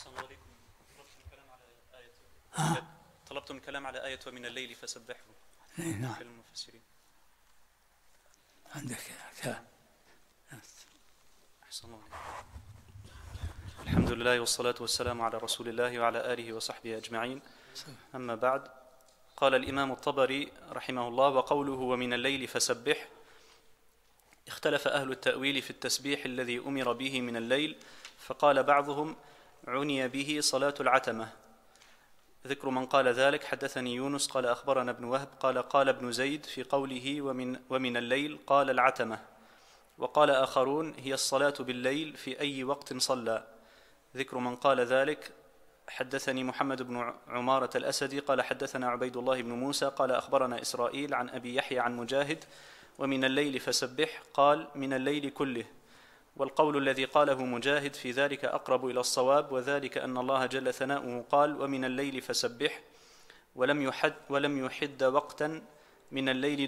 أحسن الله عليكم. طلبتم الكلام على آية ومن الليل فسبحه. نعم. في المفسرين عندك كلام. أحسن الله عليكم. الحمد لله والصلاة والسلام على رسول الله وعلى آله وصحبه أجمعين. أما بعد، قال الإمام الطبري رحمه الله: وقوله ومن الليل فسبح، اختلف أهل التأويل في التسبيح الذي أمر به من الليل، فقال بعضهم عني به صلاة العتمة. ذكر من قال ذلك: حدثني يونس قال أخبرنا ابن وهب قال ابن زيد في قوله ومن الليل قال العتمة. وقال آخرون هي الصلاة بالليل في أي وقت صلى. ذكر من قال ذلك: حدثني محمد بن عمارة الأسدي قال حدثنا عبيد الله بن موسى قال أخبرنا إسرائيل عن أبي يحيى عن مجاهد ومن الليل فسبح قال من الليل كله. والقول الذي قاله مجاهد في ذلك أقرب إلى الصواب، وذلك أن الله جل ثناؤه قال ومن الليل فسبح، ولم يحد وقتا من الليل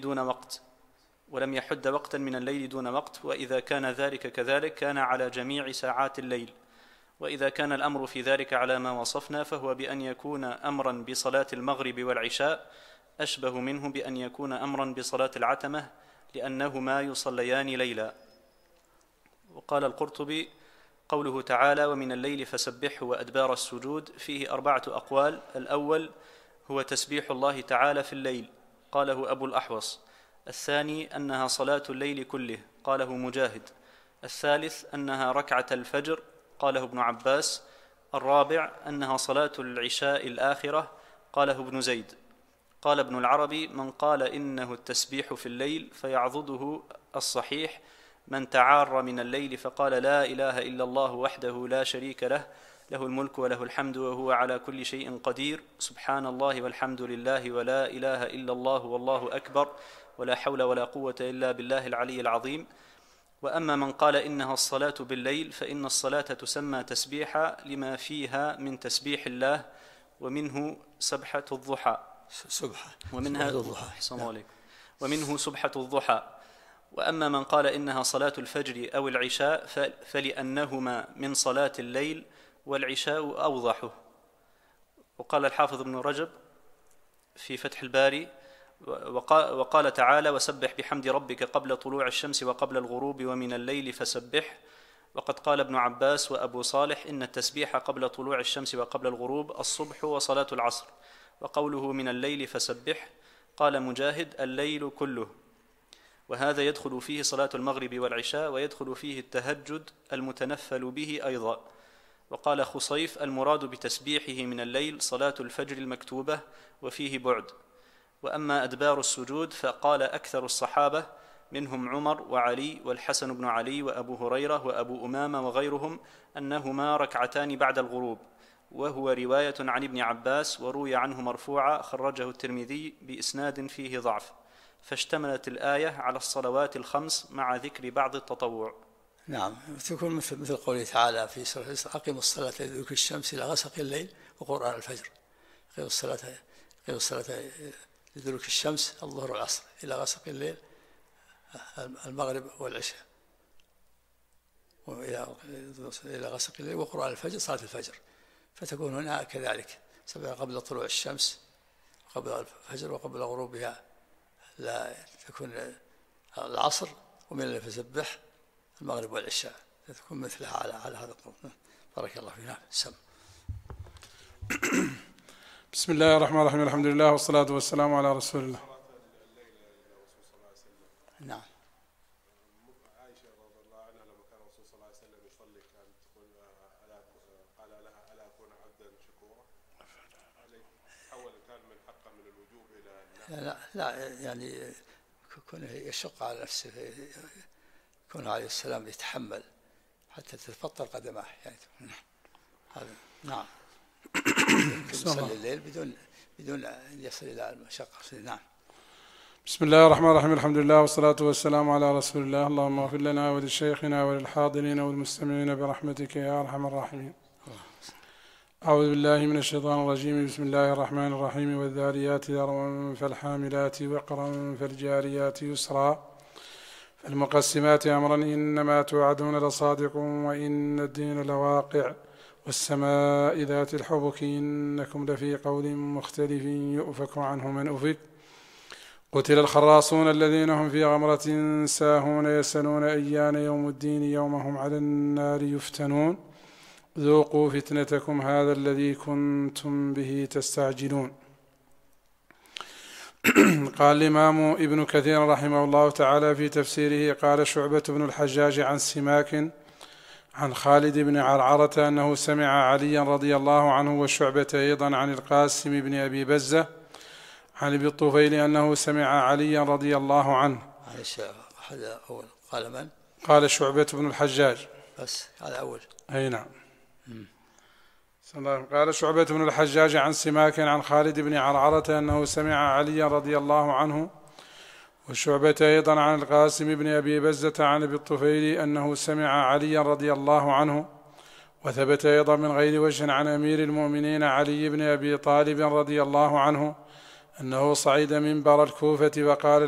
دون وقت، وإذا كان ذلك كذلك كان على جميع ساعات الليل. وإذا كان الأمر في ذلك على ما وصفنا فهو بأن يكون أمرا بصلاة المغرب والعشاء أشبه منه بأن يكون أمرا بصلاة العتمة، لأنهما يصليان ليلا. وقال القرطبي: قوله تعالى ومن الليل فسبحه وأدبار السجود فيه 4 أقوال. الأول هو تسبيح الله تعالى في الليل، قاله أبو الأحوص. الثاني أنها صلاة الليل كله، قاله مجاهد. الثالث أنها ركعة الفجر، قاله ابن عباس. الرابع أنها صلاة العشاء الآخرة، قاله ابن زيد. قال ابن العربي: من قال إنه التسبيح في الليل فيعضده الصحيح من تعار من الليل فقال لا إله إلا الله وحده لا شريك له، له الملك وله الحمد وهو على كل شيء قدير، سبحان الله والحمد لله ولا إله إلا الله والله أكبر، ولا حول ولا قوة إلا بالله العلي العظيم. وأما من قال إنها الصلاة بالليل فإن الصلاة تسمى تسبيحا لما فيها من تسبيح الله، ومنه سبحة الضحى ومنه سبحة الضحى. وأما من قال إنها صلاة الفجر أو العشاء فلأنهما من صلاة الليل والعشاء أوضحه. وقال الحافظ ابن رجب في فتح الباري: وقال تعالى وسبح بحمد ربك قبل طلوع الشمس وقبل الغروب ومن الليل فسبح. وقد قال ابن عباس وأبو صالح إن التسبيح قبل طلوع الشمس وقبل الغروب الصبح وصلاة العصر. وقوله من الليل فسبح، قال مجاهد الليل كله، وهذا يدخل فيه صلاة المغرب والعشاء، ويدخل فيه التهجد المتنفل به أيضا. وقال خصيف المراد بتسبيحه من الليل صلاة الفجر المكتوبة، وفيه بعد. وأما أدبار السجود فقال أكثر الصحابة منهم عمر وعلي والحسن بن علي وأبو هريرة وأبو أمامة وغيرهم أنهما ركعتان بعد الغروب، وهو رواية عن ابن عباس، وروي عنه مرفوعا خرجه الترمذي بإسناد فيه ضعف. فاشتملت الآية على الصلوات الخمس مع ذكر بعض التطوع. نعم، تكون مثل قوله تعالى في سورة الإسراء: أقيموا الصلاة لدلوك الشمس إلى غسق الليل وقرآن الفجر. أقيموا الصلاة لدلوك الشمس الظهر والعصر إلى غسق الليل المغرب والعشاء، إلى غسق الليل وقرآن الفجر صلاة الفجر. فتكون هنا كذلك قبل طلوع الشمس قبل الفجر وقبل غروبها لا تكون العصر، ومن الليل فسبح المغرب والعشاء تكون مثلها على هذا القول. بارك الله فينا. سم. بسم الله الرحمن الرحيم، الحمد لله والصلاة والسلام على رسول الله. نعم. عائشة رضي الله عنها لما كان الرسول صلى الله عليه وسلم يصلي كانت تقول قال لها ألا أكون عبدا شكورا؟ حول كان من حقه من الوجوب إلى لا يعني كونه يشق على نفسه، كونه عليه السلام يتحمل حتى تتفطر قدماه يعني. هذا نعم. يصلي الليل بدون أن يصل إلى المشقة. نعم. بسم الله الرحمن الرحيم، الحمد لله والصلاة والسلام على رسول الله. اللهم اغفر لنا ولشيخنا وللحاضرين والمستمعين برحمتك يا أرحم الراحمين. أعوذ بالله من الشيطان الرجيم. بسم الله الرحمن الرحيم. والذاريات ذروا فالحاملات وقرا فالجاريات يسرا فالمقسمات أمرا إنما توعدون لصادق وإن الدين لواقع والسماء ذات الحبك إنكم لفي قول مختلف يؤفك عنه من أفك قتل الخراصون الذين هم في غمرة ساهون يسألون أيان يوم الدين يوم هم على النار يفتنون ذوقوا فتنتكم هذا الذي كنتم به تستعجلون. قال الإمام ابن كثير رحمه الله تعالى في تفسيره قال شعبة بن الحجاج عن سماك عن خالد بن عرعرة أنه سمع عليا رضي الله عنه وشعبة أيضا عن القاسم بن أبي بزة عن ابي الطفيل أنه سمع عليا رضي الله عنه. هذا أول. قال من؟ قال شعبة بن الحجاج. بس هذا أول. أي نعم. قال شعبة بن الحجاج عن سماك عن خالد بن عرعرة أنه سمع عليا رضي الله عنه وشعبة أيضا عن القاسم بن أبي بزة عن ابي الطفيل أنه سمع عليا رضي الله عنه. وثبت أيضا من غير وجه عن أمير المؤمنين علي بن أبي طالب رضي الله عنه أنه صعد منبر الكوفة وقال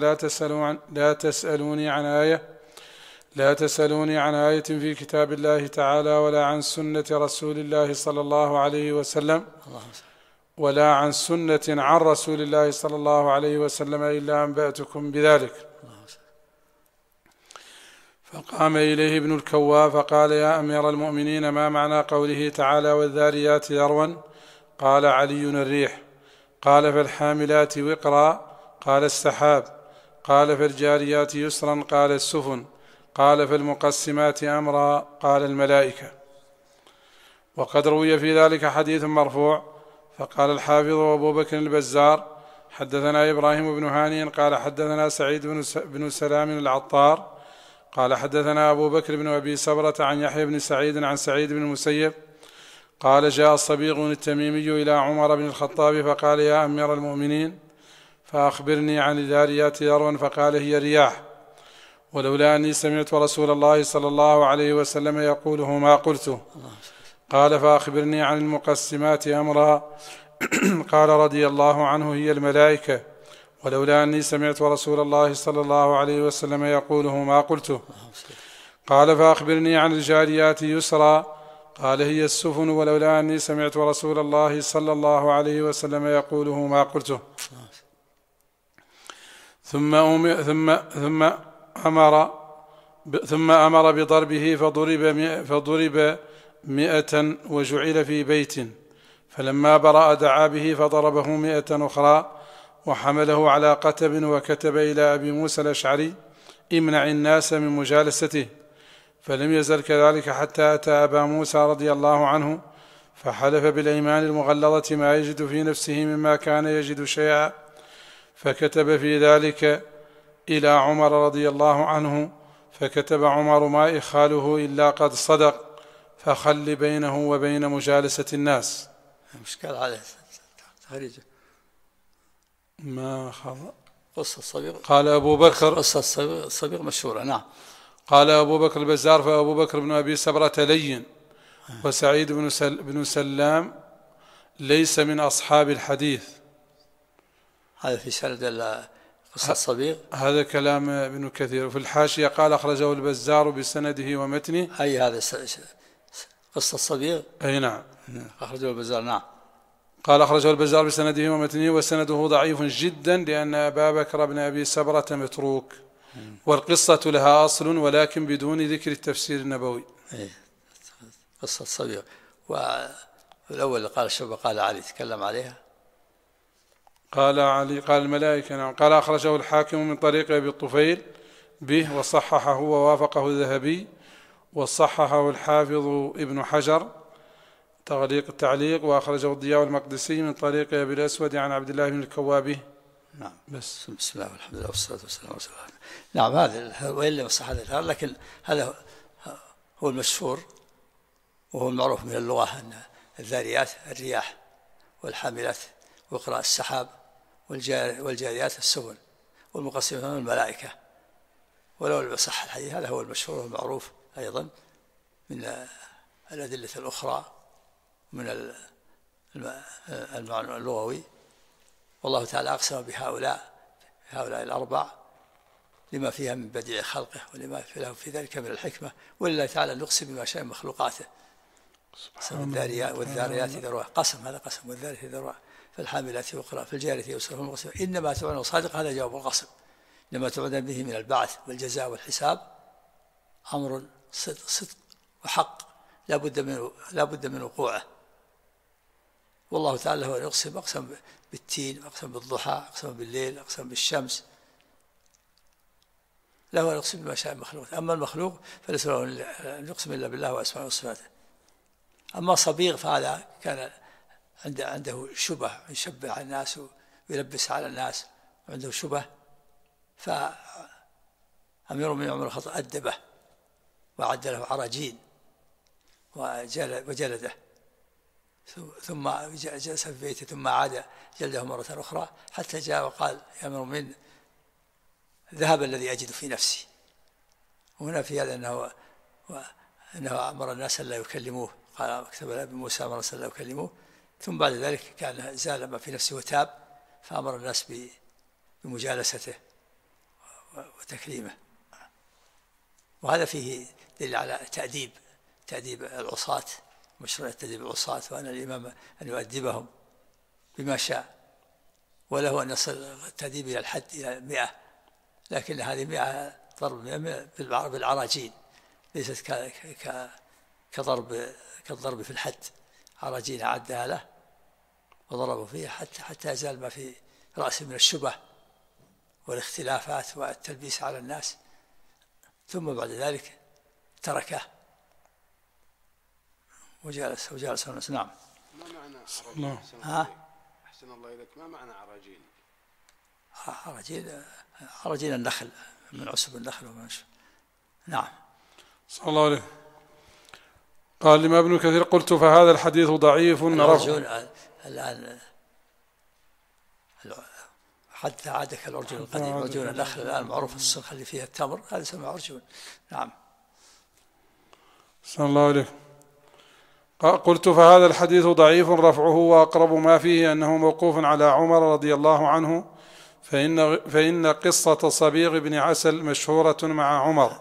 لا تسألوني عن آية في كتاب الله تعالى ولا عن سنة رسول الله صلى الله عليه وسلم ولا عن سنة عن رسول الله صلى الله عليه وسلم إلا أنبأتكم بذلك. فقام إليه ابن الكوا فقال يا أمير المؤمنين ما معنى قوله تعالى والذاريات ذروا؟ قال علي الريح. قال فالحاملات وقرا؟ قال السحاب. قال فالجاريات يسرا؟ قال السفن. قال فالمقسمات أمرا؟ قال الملائكة. وقد روي في ذلك حديث مرفوع. فقال الحافظ أبو بكر البزار حدثنا إبراهيم بن هاني قال حدثنا سعيد بن سلام العطار قال حدثنا أبو بكر بن أبي سبرة عن يحيى بن سعيد عن سعيد بن المسيب قال جاء الصبيغ التميمي إلى عمر بن الخطاب فقال يا أمير المؤمنين فأخبرني عن الذاريات ذروا؟ فقال هي رياح ولولا أني سمعت رسول الله صلى الله عليه وسلم يقوله ما قلته. قال فأخبرني عن المقسمات أمرا؟ قال رضي الله عنه هي الملائكة ولولا أني سمعت رسول الله صلى الله عليه وسلم يقوله ما قلته. قال فأخبرني عن الجاريات يسرا؟ قال هي السفن ولولا أني سمعت رسول الله صلى الله عليه وسلم يقوله ما قلته. ثم أمر بضربه فضرب 100 وجعل في بيت فلما برأ دعا به فضربه 100 أخرى وحمله على قتب وكتب إلى أبي موسى الأشعري امنع الناس من مجالسته فلم يزل كذلك حتى أتى أبا موسى رضي الله عنه فحلف بالأيمان المغلظة ما يجد في نفسه مما كان يجد شيئا فكتب في ذلك إلى عمر رضي الله عنه فكتب عمر ما إخاله إلا قد صدق فخل بينه وبين مجالسة الناس. مشكلة عليه تخريجه ما خضع قصة الصبيغ. قال أبو بكر قصة الصبيغ مشهورة. نعم. قال أبو بكر البزار فأبو بكر بن أبي سبرة لين وسعيد بن سلام ليس من أصحاب الحديث. هذا في سند قصة الصبيغ. هذا كلام ابن كثير. وفي الحاشية قال أخرجه البزار بسنده ومتنه. أي هذا قصة الصبيغ. أي نعم أخرجه البزار. نعم. قال أخرجه البزار بسنده ومتنه وسنده ضعيف جدا لأن أبا بكر بن أبي سبرة متروك والقصة لها أصل ولكن بدون ذكر التفسير النبوي. قصة الصبيغ. والأول قال شعبة قال علي تكلم عليها. قال علي قال الملائكة. نعم. قال أخرجه الحاكم من طريق أبي الطفيل به وصححه ووافقه الذهبي وصححه الحافظ ابن حجر تغليق التعليق وأخرجه الضياء المقدسي من طريق أبي الأسود عن عبد الله بن الكوابي. نعم. بس بسم الله والحمد لله والصلاة والسلام على رسول الله. نعم. هذا وإلا مصح هذا لكن هذا هو المشهور وهو المعروف من اللغة أن الذاريات الرياح والحاملات وقراء السحاب والجاريات السفن والمقسمات الملائكة. ولو بصح الحديث هذا هو المشهور والمعروف أيضا من الأدلة الأخرى من المعنى اللغوي. والله تعالى أقسم بهؤلاء الأربع لما فيها من بديع خلقه ولما له في ذلك من الحكمة ولله تعالى نقسم بما شاء من مخلوقاته. والذاريات ذروة، قسم، هذا قسم، والذاريات ذروة، فالحاملات وقرا، فالجارية يسرا، فالمقسم إنما توعدون صادق، هذا جواب القسم. إنما توعدون به من البعث والجزاء والحساب أمر صدق وحق لا بد من وقوعه. والله تعالى هو يقسم، أقسم بالتين، أقسم بالضحى، أقسم بالليل، أقسم بالشمس، لا هو يقسم بما شاء المخلوق. أما المخلوق فليس له أن يقسم إلا بالله وأسماءه وصفاته. أما صبيغ فهذا كان عنده شبه، يشبه على الناس ويلبس على الناس، وعنده شبه، فأمير من عمر الخطاب أدبه وأعد له عراجين وجلده، ثم جلس في بيته، ثم عاد جلده مرة أخرى حتى جاء وقال يا أمير المؤمنين ذهب الذي أجد في نفسي. وهنا في هذا أنه أمر الناس ألا يكلموه، قال كتب أبي موسى أمر الناس ألا يكلموه، ثم بعد ذلك كان زال ما في نفسه وتاب، فأمر الناس بمجالسته وتكريمه. وهذا فيه دليل على تأديب العصاة، مشروع تأديب العصاة، وأن الإمام أن يؤدبهم بما شاء، وله أن يصل التأديب إلى الحد إلى 100، لكن هذه 100 ضرب بالعراجين، ليست كالضرب في الحد. عراجين أعدها له وضربوا فيه حتى يزال ما في رأسه من الشبه والاختلافات والتلبيس على الناس، ثم بعد ذلك تركه وجالس الناس. نعم. ما معنى عراجين؟ أحسن الله إليك، ما معنى عراجين؟ عراجين النخل، من عصب النخل ومن شو. نعم. صلى الله عليه. قال لما ابن كثير قلت فهذا الحديث ضعيف. الآن حتى عادك الأرجل القديم، أرجل النخل الآن معروف الصنخة اللي فيها التمر، هذا يسمى أرجل. نعم. صلى الله عليه. قلت فهذا الحديث ضعيف رفعه، وأقرب ما فيه أنه موقوف على عمر رضي الله عنه، فإن قصة صبيغ بن عسل مشهورة مع عمر.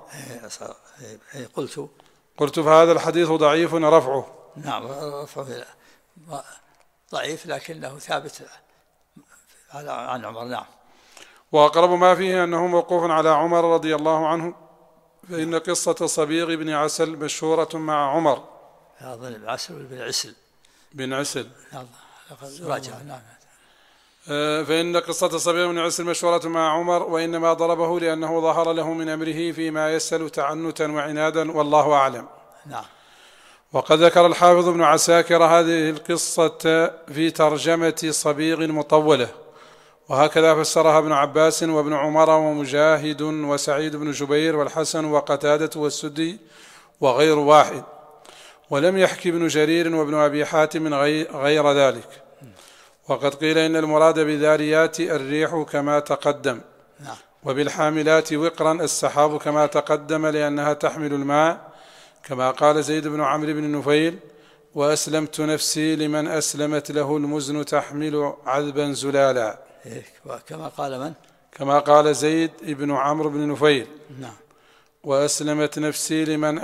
قلت فهذا الحديث ضعيف رفعه. نعم، رفعه ضعيف لكنه ثابت عن عمر. نعم. وأقرب ما فيه أنه موقوف على عمر رضي الله عنه، فإن قصة صبيغ بن عسل مشهورة مع عمر. أظن بن عسل بن عسل. بن عسل. راجع. نعم. فإن قصة صبيغ بن عسل مشهورة مع عمر، وإنما ضربه لأنه ظهر له من أمره فيما يسأل تعنتا وعنادا، والله أعلم. نعم. وقد ذكر الحافظ ابن عساكر هذه القصة في ترجمة صبيغ مطولة، وهكذا فسرها ابن عباس وابن عمر ومجاهد وسعيد بن جبير والحسن وقتادة والسدي وغير واحد، ولم يحكي ابن جرير وابن أبي حاتم غير ذلك. وقد قيل إن المراد بذاريات الريح كما تقدم، وبالحاملات وقرا السحاب كما تقدم، لأنها تحمل الماء، كما قال زيد بن عمرو بن نفيل: وأسلمت نفسي لمن أسلمت له المزن تحمل عذبا زلالا. كما قال من؟ كما قال زيد بن عمرو بن نفيل. نعم. وأسلمت نفسي لمن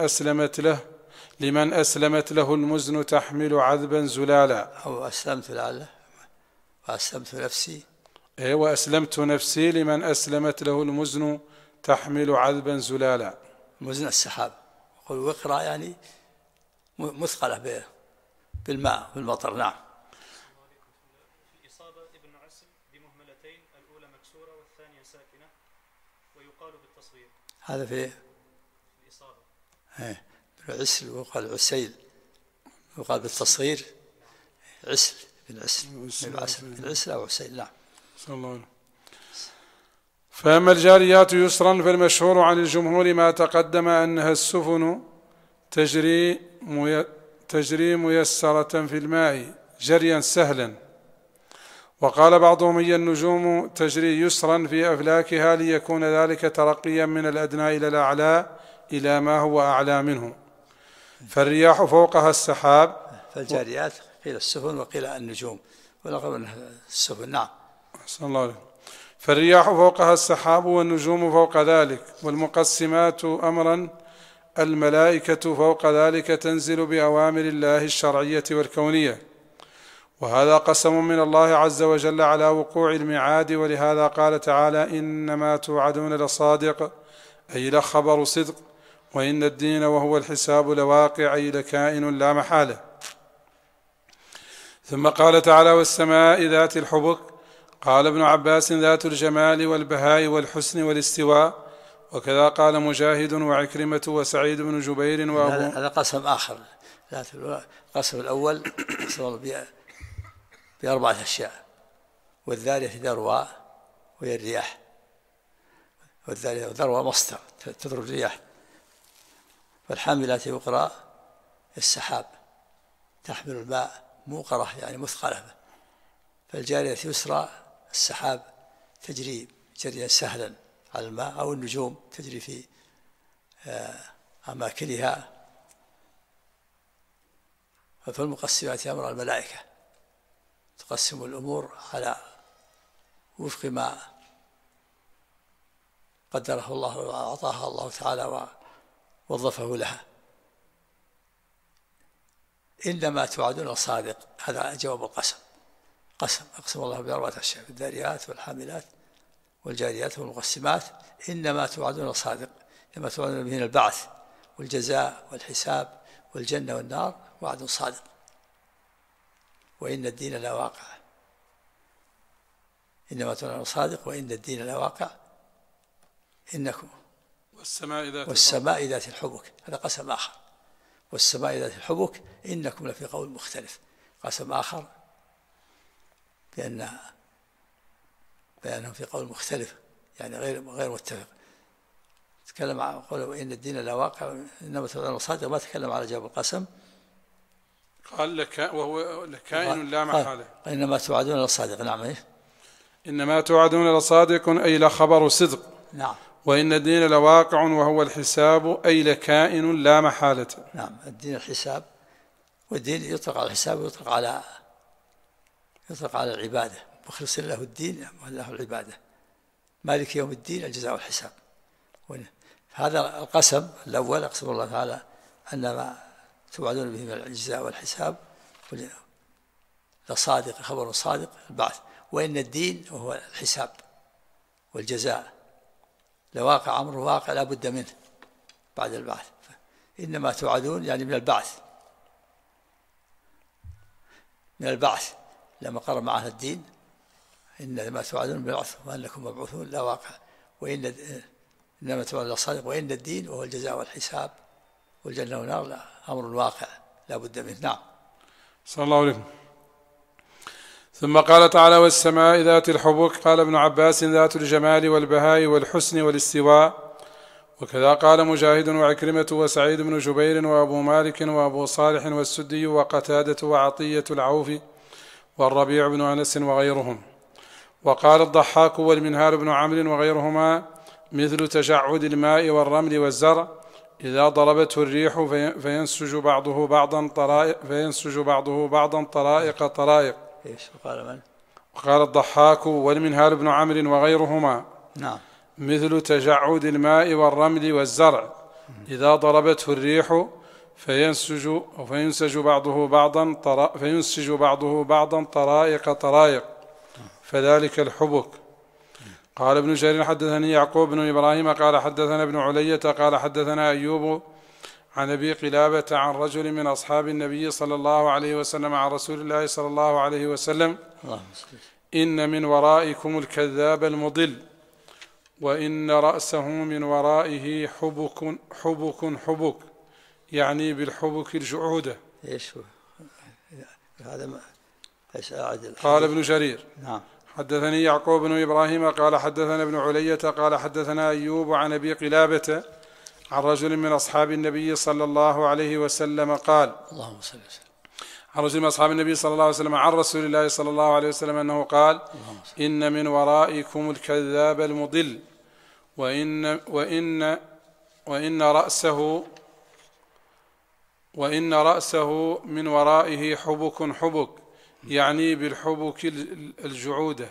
أسلمت له المزن تحمل عذبا زلالا. أو أسلمت لعله، وأسلمت نفسي. وأسلمت نفسي لمن أسلمت له المزن تحمل عذبا زلالا. مزن السحاب، قل وقرا يعني مثقلة بالماء بالمطر. نعم. الإصابة ابن عسل بمهملتين، الأولى مكسورة والثانية ساكنة، ويقال بالتصغير. هذا في الإصابة. بالعسل وقال عسيل، وقال بالتصغير عسل بن عسل، بن عسل أو عسيل. نعم. صلى الله عليه. فأما الجاريات يسرا فالمشهور عن الجمهور ما تقدم أنها السفن تجري ميسرة في الماء جريا سهلا. وقال بعضهم هي النجوم تجري يسرا في أفلاكها ليكون ذلك ترقيا من الأدنى إلى الأعلى إلى ما هو أعلى منه. فالرياح فوقها السحاب. فالجاريات قيل السفن وقيل النجوم، ولقب أنها السفن. نعم. صلى الله عليه. فالرياح فوقها السحاب والنجوم فوق ذلك، والمقسمات أمرا الملائكة فوق ذلك تنزل بأوامر الله الشرعية والكونية، وهذا قسم من الله عز وجل على وقوع الميعاد، ولهذا قال تعالى: إنما توعدون لصادق، أي لخبر صدق، وإن الدين وهو الحساب لواقع، أي لكائن لا محالة. ثم قال تعالى: والسماء ذات الحبك. قال ابن عباس: ذات الجمال والبهاء والحسن والاستواء، وكذا قال مجاهد وعكرمة وسعيد بن جبير وأبو. هذا قسم آخر. القسم الأول قسم بأربعة أشياء: والذارية ذروا وهي الرياح، والذارية ذروا مصدر تذر الرياح، والحاملات وقرا السحاب تحمل الماء موقرة يعني مثقلة، فالجارية يسرى السحاب تجري جريا سهلا على الماء، أو النجوم تجري في أماكنها. فالمقسمات أمر الملائكة تقسم الأمور على وفق ما قدره الله وأعطاها الله تعالى ووظفه لها. إنما توعدون صادق، هذا جواب القسم. أقسم الله بأربعة أشياء: الذاريات والحاملات والجاريات والمقسمات. إنما توعدون صادق، إنما توعدون به البعث والجزاء والحساب والجنة والنار وعد صادق، وإن الدين لواقع. إنما توعدون صادق وإن الدين لواقع. إنكم والسماء ذات الحبك، هذا قسم آخر. والسماء ذات الحبك إنكم لفي قول مختلف. قسم آخر بأنهم في قول مختلف، يعني غير متفق. تكلم عن قوله وإن الدين لواقع، إنما توعدون صادق، ما تكلم على جواب القسم. قال لك وهو لكائن لا محالة. إنما توعدون لصادق. نعم. إنما توعدون لصادق، أي لخبر صدق. نعم. وإن الدين لواقع وهو الحساب، أي لكائن لا محالة. نعم. الدين الحساب، والدين يطلق على الحساب ويطلق على العبادة. مخلص له الدين وله العبادة. مالك يوم الدين الجزاء والحساب. هذا القسم الأول أقسم الله تعالى أنما توعدون به من الجزاء والحساب لصادق، خبر صادق، البعث. وإن الدين وهو الحساب والجزاء لواقع، أمر واقع لا بد منه بعد البعث. إنما توعدون يعني من البعث لما قرر معه الدين: إنما توعدون بالبعث وأنكم مبعوثون لا واقع. إنما توعدون صادق وإن الدين وهو الجزاء والحساب والجنة والنار لا أمر واقع لا بد منه. نعم. صلى الله عليه وسلم. ثم قال تعالى: والسماء ذات الحبك. قال ابن عباس: ذات الجمال والبهاء والحسن والاستواء، وكذا قال مجاهد وعكرمة وسعيد بن جبير وأبو مالك وأبو صالح والسدي وقتادة وعطية العوف والربيع بن أنس وغيرهم. وقال الضحاك والمنهال بن عمرو وغيرهما: مثل تجعد الماء والرمل والزرع إذا ضربته الريح فينسج بعضه بعضا طرائق طرائق. وقال الضحاك والمنهال بن عمرو وغيرهما: نعم. مثل تجعد الماء والرمل والزرع إذا ضربته الريح فينسج بعضه بعضا طرائق طرائق، فذلك الحبك. قال ابن جرير: حدثني يعقوب بن إبراهيم قال حدثنا ابن علية قال حدثنا أيوب عن أبي قلابة عن رجل من أصحاب النبي صلى الله عليه وسلم عن رسول الله صلى الله عليه وسلم: إن من ورائكم الكذاب المضل، وإن رأسه من ورائه حبك يعني بالحبك الجعودة. قال ابن جرير: نعم. حدثني يعقوب بن إبراهيم قال حدثنا ابن علية قال حدثنا أيوب عن أبي قلابة عن رجل من أصحاب النبي صلى الله عليه وسلم قال: اللهم صل وسلم. عن رجل من أصحاب النبي صلى الله عليه وسلم عن رسول الله صلى الله عليه وسلم أنه قال: إن من ورائكم الكذاب المضل، وإن رأسه من ورائه حبك يعني بالحبك الجعودة.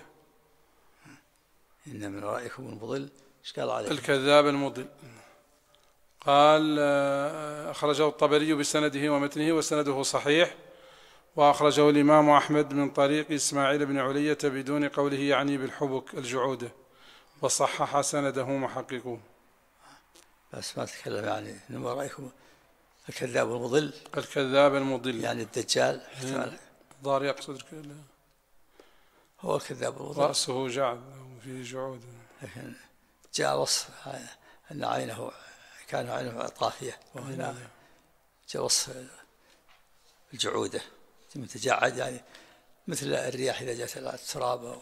إن من ورائكم المضل، إيش قال عليه؟ الكذاب المضل. قال أخرجه الطبري بسنده ومتنه وسنده صحيح، وأخرجه الإمام أحمد من طريق إسماعيل بن علية بدون قوله يعني بالحبك الجعودة، وصحح سنده محققوه. بس ما تكلم يعني إنما رأيكم الكذاب المضل. الكذاب المضل يعني الدجال ضار يقصد هو الكذاب المضل، رأسه جعد في جعود، لكن جاء وصف أن عينه كان عينه طافية، وهنا جاء وصف الجعودة متجعد، يعني مثل الرياح إذا جاءت التراب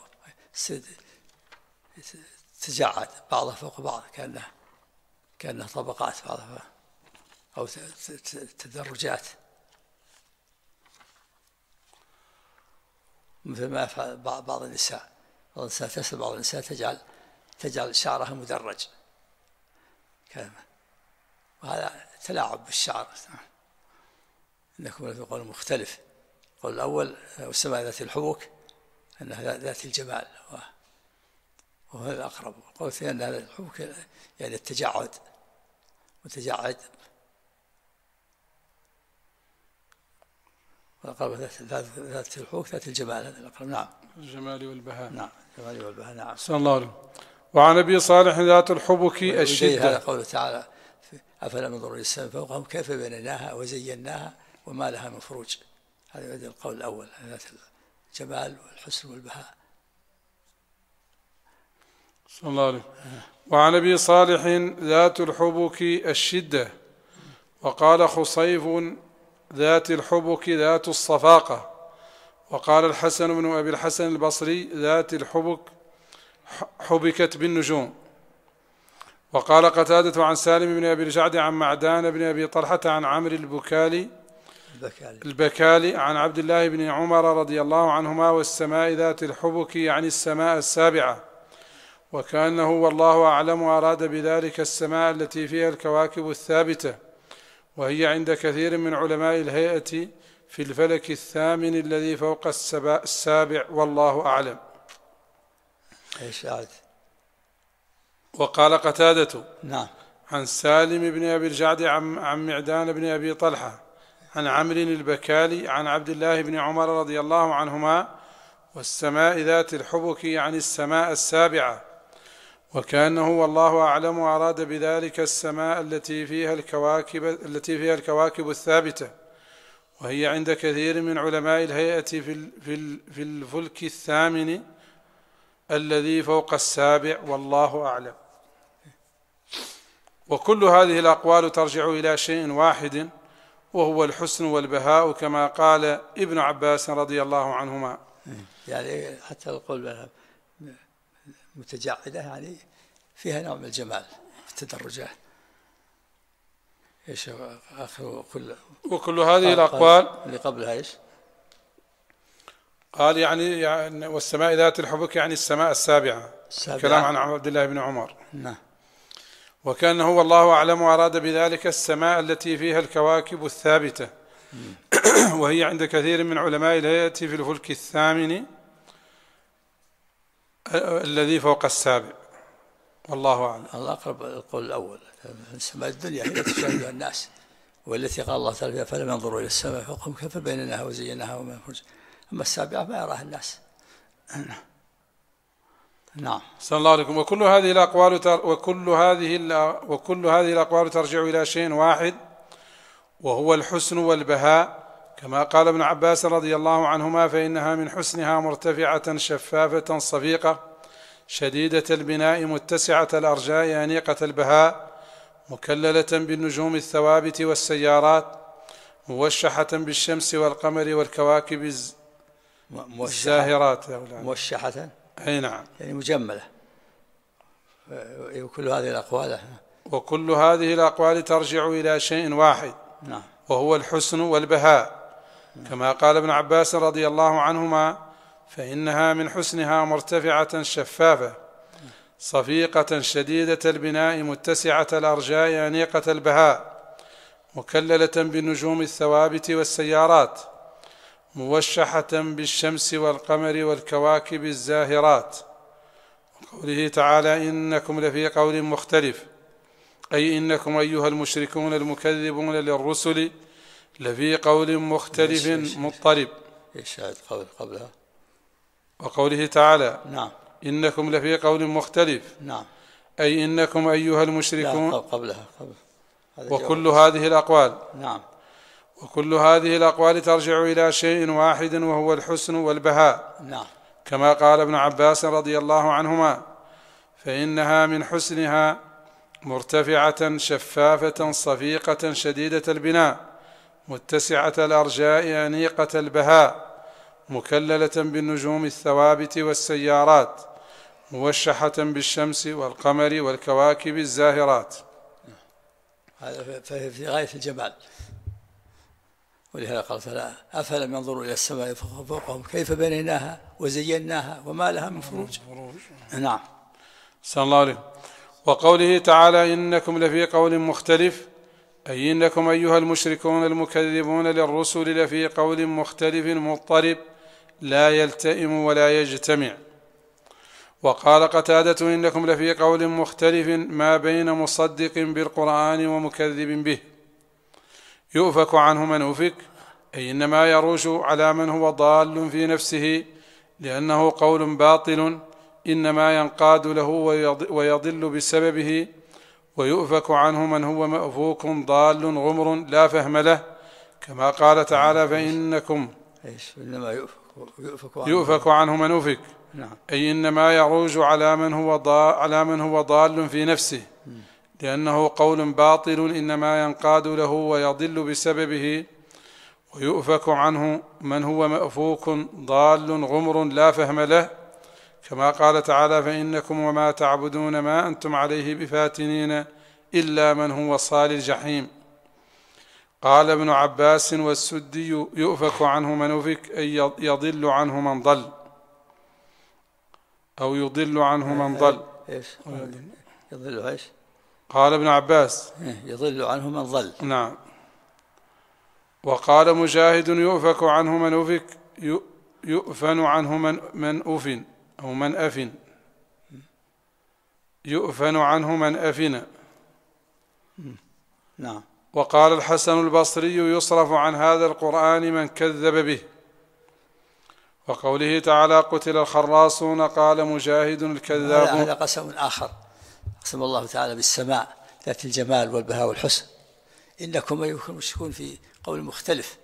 تجعد بعضها فوق بعض، كأنها طبقات بعضها أو تدرجات، مثل ما يفعل بعض النساء. تسأل بعض النساء تجعل شعرها مدرج، وهذا تلاعب بالشعر. إنكم في قول مختلف. القول الأول والسماء ذات الحبك أنها ذات الجمال، وهو الأقرب. القول الثاني أن هذا الحبك يعني التجعد، متجعد. والأقرب ذات الحبك ذات الجمال، هذا الأقرب. نعم، الجمال والبهاء. نعم، الجمال والبهاء. نعم. صلى الله عليه. وعن أبي صالح ذات الحبك الشدة. هذا قوله تعالى أفلم ينظروا إلى السماء فوقهم كيف بنيناها وزيناها وما لها من فروج. هذا القول الأول، ذات الجمال والحسن والبهاء. صلى الله عليه. وعن أبي صالح ذات الحبك الشدة. وقال خصيف ذات الحبك ذات الصفاقة. وقال الحسن بن أبي الحسن البصري ذات الحبك حبكت بالنجوم. وقال قتادة عن سالم بن أبي الجعد عن معدان بن أبي طلحة عن عمرو البكالي عن عبد الله بن عمر رضي الله عنهما والسماء ذات الحبك يعني السماء السابعة. وكأنه والله أعلم أراد بذلك السماء التي فيها الكواكب الثابتة، وهي عند كثير من علماء الهيئة في الفلك الثامن الذي فوق السابع، والله أعلم. وقال قتادة نعم عن سالم بن أبي الجعد عن معدان بن أبي طلحة عن عمرو البكالي عن عبد الله بن عمر رضي الله عنهما والسماء ذات الحبك يعني السماء السابعة. وكأنه والله أعلم أراد بذلك السماء التي فيها الكواكب الثابتة، وهي عند كثير من علماء الهيئة في الفلك الثامن الذي فوق السابع، والله أعلم. وكل هذه الأقوال ترجع إلى شيء واحد، وهو الحسن والبهاء، كما قال ابن عباس رضي الله عنهما. يعني حتى القول متجعدة يعني فيها نوع من الجمال في التدرجات. ايش اخر وكل هذه الأقوال اللي قبلها ايش قال؟ يعني والسماء ذات الحبك يعني السماء السابعة. كلام عن عبد الله بن عمر. نعم. وكأنه والله أعلم أراد بذلك السماء التي فيها الكواكب الثابتة، وهي عند كثير من علماء الهيئة في الفلك الثامن الذي فوق السابع، والله أعلم. الله أقرب القول الأول. السماء الدنيا هي التي تشاهدها الناس، والتي قال الله تعالى فلم ينظروا إلى السماء فوقهم كيف بينناها وزيناها وما فرج. أما السابعة ما يراها الناس. نعم. صلى الله عليكم. وكل هذه الأقوال ترجع إلى شيء واحد، وهو الحسن والبهاء، كما قال ابن عباس رضي الله عنهما فإنها من حسنها مرتفعة شفافة صفيقة شديدة البناء متسعة الأرجاء أنيقة البهاء مكللة بالنجوم الثوابت والسيارات موشحة بالشمس والقمر والكواكب الزاهرات. موشحة أي نعم، يعني مجملة. وكل هذه الأقوال ترجع إلى شيء واحد. نعم. وهو الحسن والبهاء، كما قال ابن عباس رضي الله عنهما فإنها من حسنها مرتفعة شفافة صفيقة شديدة البناء متسعة الأرجاء أنيقة البهاء مكللة بالنجوم الثوابت والسيارات موشحة بالشمس والقمر والكواكب الزاهرات. وقوله تعالى إنكم لفي قول مختلف أي إنكم أيها المشركون المكذبون للرسل لفي قول مختلف مضطرب. إيش قبلها؟ وقوله تعالى نعم إنكم لفي قول مختلف، نعم، أي إنكم أيها المشركون. قبلها وكل هذه الأقوال نعم وكل هذه الأقوال ترجع إلى شيء واحد وهو الحسن والبهاء، نعم، كما قال ابن عباس رضي الله عنهما: فإنها من حسنها مرتفعة شفافة صفيقة شديدة البناء متسعة الأرجاء أنيقة البهاء مكللة بالنجوم الثوابت والسيارات موشحة بالشمس والقمر والكواكب الزاهرات. هذا في غاية الجمال. ولهذا قال تعالى: أفلم ينظروا إلى السماء فوقهم كيف بنيناها وزيناها وما لها من فروج. نعم. صلى الله عليه. وقوله تعالى إنكم لفي قول مختلف، أي إنكم أيها المشركون المكذبون للرسل لفي قول مختلف مضطرب لا يلتئم ولا يجتمع. وقال قتادة إنكم لفي قول مختلف ما بين مصدق بالقرآن ومكذب به يؤفك عنه من أفك، أي إنما يروج على من هو ضال في نفسه لأنه قول باطل إنما ينقاد له ويضل بسببه، ويؤفك عنه من هو مأفوك ضال غمر لا فهم له، كما قال تعالى فإنكم يؤفك عنه من أفك، أي إنما يروج على من هو ضال في نفسه لأنه قول باطل إنما ينقاد له ويضل بسببه، ويؤفك عنه من هو مأفوك ضال غمر لا فهم له، كما قال تعالى فإنكم وما تعبدون ما أنتم عليه بفاتنين إلا من هو صال الجحيم. قال ابن عباس والسدي يؤفك عنه من أفك، أي يضل عنه من ضل أو يضل عنه من ضل. يضل ايش؟ قال ابن عباس يضل عنه من ضل. نعم. وقال مجاهد يؤفك عنه من أفك، يؤفن عنه من أفن أو من أفن، يؤفن عنه من أفن. نعم. وقال الحسن البصري يصرف عن هذا القرآن من كذب به. وقوله تعالى قتل الخراصون قال مجاهد الكذاب. هذا قسم آخر، قسم الله تعالى بالسماء ذات الجمال والبهاء والحسن. إنكم أيها المشركون في قول مختلف،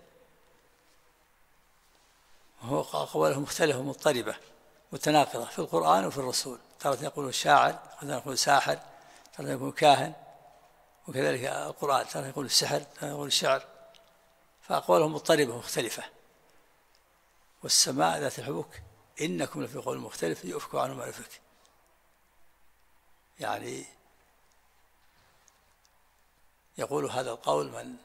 وهو قوله مختلفة مضطربة متناقضة في القرآن وفي الرسول، ترى يقول شاعر، ترى يقول ساحر، ترى يقول كاهن، وكذلك القرآن ترى يقول السحر، ترى يقول الشعر، فأقوالهم مضطربة مختلفة. والسماء ذات الحبوك إنكم لفي قول مختلف يؤفك عنه ما يؤفك، يعني يقول هذا القول من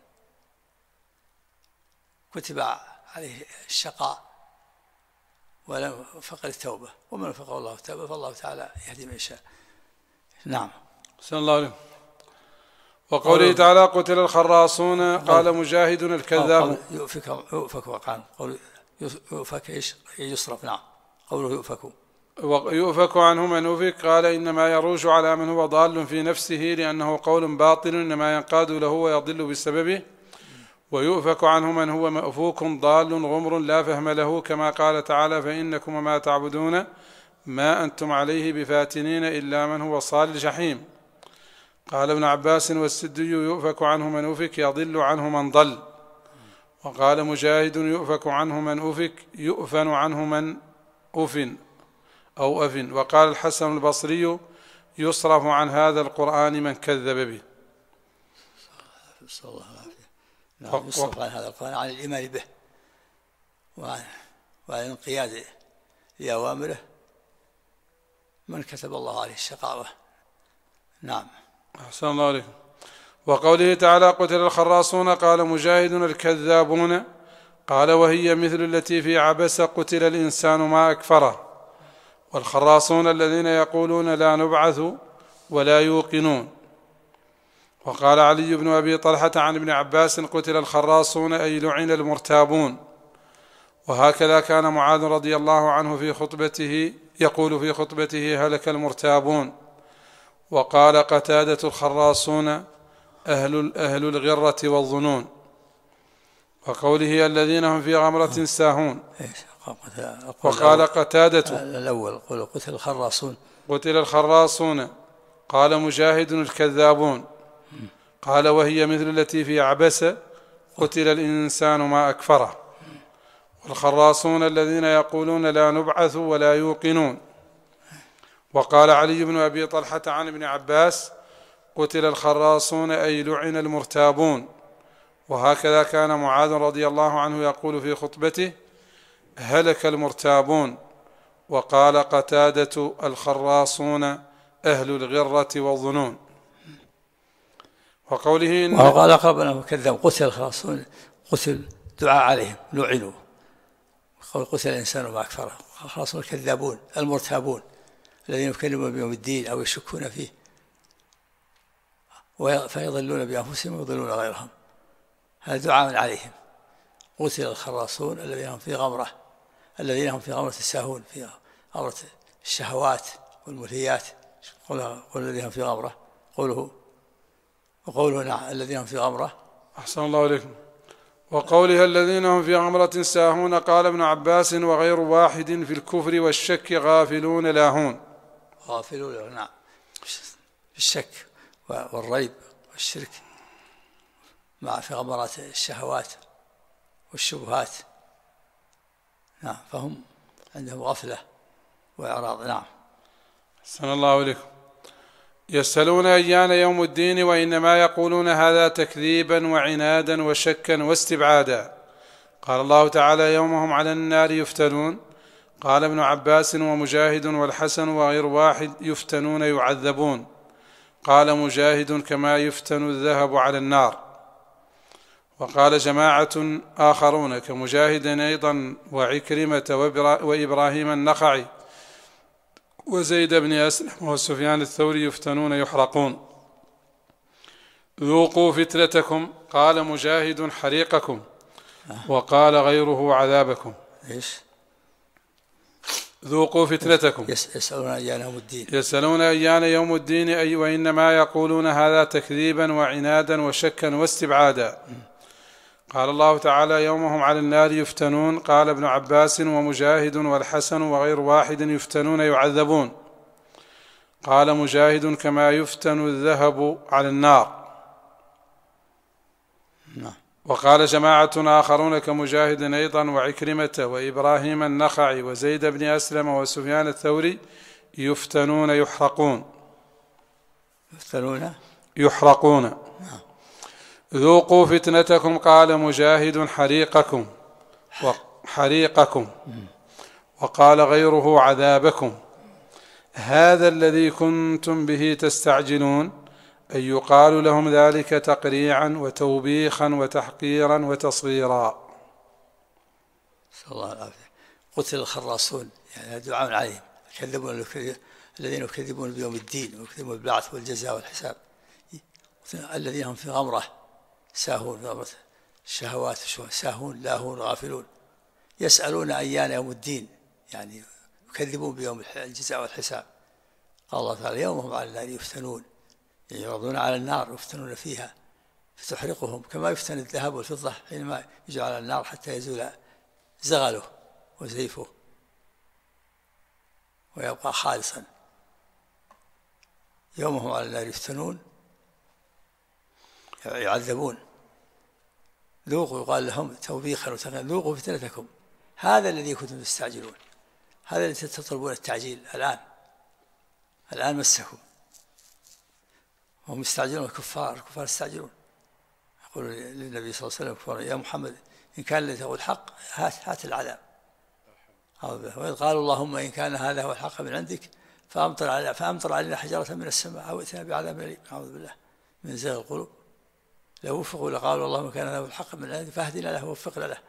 كتب عليه الشقاء ولم وفق التوبة، ومن وفق الله التوبة فالله تعالى يهدي من يشاء. نعم. صلى الله عليه. وقوله تعالى قتل الخراصون قال مجاهد الكذاب. يؤفك وقال قول يؤفك ايش يصرف. نعم. قوله يؤفك عنه من أفك قال إنما يروج على من هو ضال في نفسه لأنه قول باطل إنما ينقاد له ويضل بسببه، ويؤفك عنه من هو مأفوك ضال غمر لا فهم له، كما قال تعالى فإنكم وما تعبدون ما أنتم عليه بفاتنين إلا من هو صال الجحيم. قال ابن عباس والسدي يؤفك عنه من أفك يضل عنه من ضل. وقال مجاهد يؤفك عنه من أفك يؤفن عنه من أفن أو أفن. وقال الحسن البصري يصرف عن هذا القرآن من كذب به. صلى الله عليه وسلم. نعم. يصرف عن هذا القرآن عن الإيمان به وعن الانقياد لأوامره من كتب الله عليه الشقاوة. نعم. أحسن الله عليه. وقوله تعالى قتل الخراصون قال مجاهد الكذابون قال وهي مثل التي في عبس قتل الإنسان ما أكفره، والخراصون الذين يقولون لا نبعث ولا يوقنون. وقال علي بن أبي طلحة عن ابن عباس قتل الخراصون أي لعن المرتابون. وهكذا كان معاذ رضي الله عنه في خطبته يقول في خطبته هلك المرتابون. وقال قتادة الخراصون أهل الغرة والظنون. وقوله الذين هم في غمرة ساهون. وقال قتادة الأول قتل الخراصون. قتل الخراصون. قال مجاهد الكذابون. قال وهي مثل التي في عبس قتل الإنسان ما أكفره. والخراصون الذين يقولون لا نبعث ولا يوقنون. وقال علي بن أبي طلحة عن ابن عباس قتل الخراصون أي لعن المرتابون. وهكذا كان معاذ رضي الله عنه يقول في خطبته هلك المرتابون. وقال قتادة الخراصون أهل الغرة والظنون. وقوله وقال أقرب كذاب قتل الخراصون قتل دعاء عليهم لعنوا. قتل الإنسان ما أكفره. الخراصون الكذابون المرتابون الذين يكذبون بيوم الدين أو يشكون فيه فيضلون بأنفسهم ويضلون غيرهم. هذا دعاء عليهم. قتل الخراصون الذين هم في غمرة الساهون في غمرة الشهوات والملهيات. قل الذين هم في غمرة وقوله نعم الذين هم في غمرة. أحسن الله إليكم. وقولها الذين هم في غمرة ساهون قال ابن عباس وغير واحد في الكفر والشك غافلون لاهون. غافلون نعم الشك والريب والشرك مع في غمرات الشهوات والشبهات. نعم فهم عندهم غفلة وإعراض. نعم. أحسن الله إليكم. يسألون أيان يوم الدين وإنما يقولون هذا تكذيبا وعنادا وشكا واستبعادا. قال الله تعالى يومهم على النار يفتنون. قال ابن عباس ومجاهد والحسن وغير واحد يفتنون يعذبون. قال مجاهد كما يفتن الذهب على النار. وقال جماعة آخرون كمجاهد أيضا وعكرمة وإبراهيم النخعي وزيد بن أسلم وسفيان الثوري يفتنون يحرقون. ذوقوا فتنتكم. قال مجاهد حريقكم. وقال غيره عذابكم. ذوقوا فتنتكم. يسألون أيان يوم الدين أي وإنما يقولون هذا تكذيبا وعنادا وشكا واستبعادا. قال الله تعالى يومهم على النار يفتنون. قال ابن عباس ومجاهد والحسن وغير واحد يفتنون يعذبون. قال مجاهد كما يفتن الذهب على النار. وقال جماعة آخرون كمجاهد أيضا وعكرمة وإبراهيم النخعي وزيد بن أسلم وسفيان الثوري يفتنون يحرقون. ذوقوا فتنتكم. قال مجاهد حريقكم. وقال غيره عذابكم. هذا الذي كنتم به تستعجلون أن يقال لهم ذلك تقريعا وتوبيخا وتحقيرا وتصغيرا. صلى الله عليه وسلم. قتل الخراصون يعني دعاء عليهم الذين يكذبون بيوم الدين ويكذبون بالبعث والجزاء والحساب. الذين هم في غمرة ساهون غمرة الشهوات ساهون لاهون غافلون. يسألون أيان يوم الدين يعني يكذبون بيوم الجزاء والحساب. قال الله تعالى يومهم على النار يفتنون يعني يعرضون على النار يفتنون فيها فتحرقهم كما يفتن الذهب والفضة حينما يجعل على النار حتى يزول زغله وزيفه ويبقى خالصا. يومهم على النار يفتنون يعذبون. ذوقوا يقال لهم توبيخا وتغييرا ذوقوا فتنتكم. هذا الذي كنتم تستعجلون. هذا الذي تطلبون التعجيل الآن مسكم. هم يستعجلون الكفار يستعجلون. يقول للنبي صلى الله عليه وسلم يا محمد إن كان الذي هو الحق هات العذاب. وإذ قالوا اللهم إن كان هذا هو الحق من عندك فأمطر علينا حجرة من السماء أو ائتنا بعذاب أليم. أعوذ بالله من زيغ القلوب. لو وفقوا لقالوا اللهم كان هذا هو الحق من عندك فاهدنا له ووفقنا له.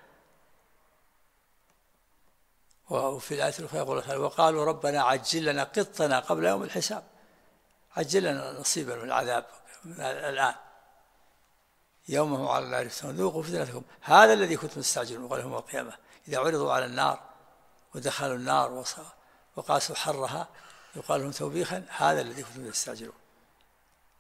وفي الآية الأخرى يقول وقالوا ربنا عجل لنا قطنا قبل يوم الحساب. عجل لنا نصيبا من العذاب الآن. يومهم على النار يفتنون ذوقوا فتنتكم. هذا الذي كنتم تستعجلون. وقال يوم القيامة إذا عرضوا على النار ودخلوا النار وقاسوا حرها يقال لهم توبيخا هذا الذي كنتم تستعجلون.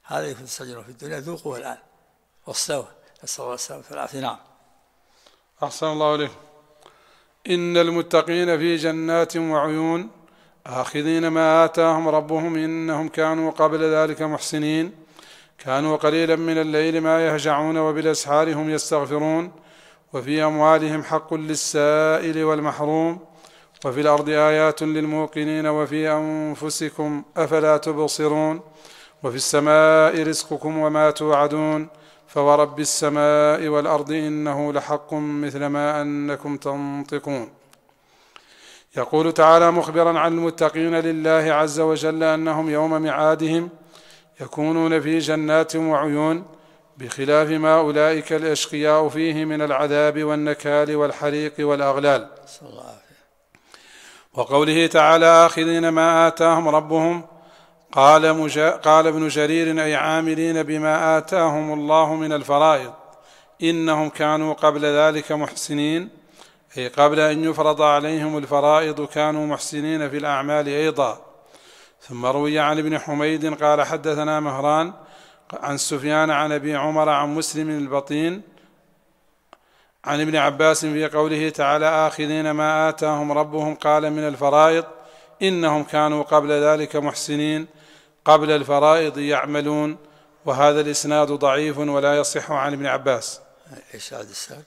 هذا يكون تستعجلون في الدنيا ذوقوه الآن واصلوه، نسأل الله السلامة والعافية. نعم. أحسن الله إليك. إن المتقين في جنات وعيون آخذين ما آتاهم ربهم إنهم كانوا قبل ذلك محسنين كانوا قليلا من الليل ما يهجعون وبالأسحار هم يستغفرون وفي أموالهم حق للسائل والمحروم وفي الأرض آيات للموقنين وفي أنفسكم أفلا تبصرون وفي السماء رزقكم وما توعدون فورب السماء والأرض إنه لحق مثل ما أنكم تنطقون. يقول تعالى مخبرا عن المتقين لله عز وجل أنهم يوم ميعادهم يكونون في جنات وعيون بخلاف ما أولئك الأشقياء فيه من العذاب والنكال والحريق والأغلال. وقوله تعالى آخذين ما آتاهم ربهم قال ابن جرير أي عاملين بما آتاهم الله من الفرائض إنهم كانوا قبل ذلك محسنين أي قبل أن يفرض عليهم الفرائض كانوا محسنين في الأعمال أيضا. ثم روي عن ابن حميد قال حدثنا مهران عن سفيان عن أبي عمر عن مسلم البطين عن ابن عباس في قوله تعالى آخذين ما آتاهم ربهم قال من الفرائض إنهم كانوا قبل ذلك محسنين قبل الفرائض يعملون. وهذا الإسناد ضعيف ولا يصح عن ابن عباس. إيش هذا الإسناد؟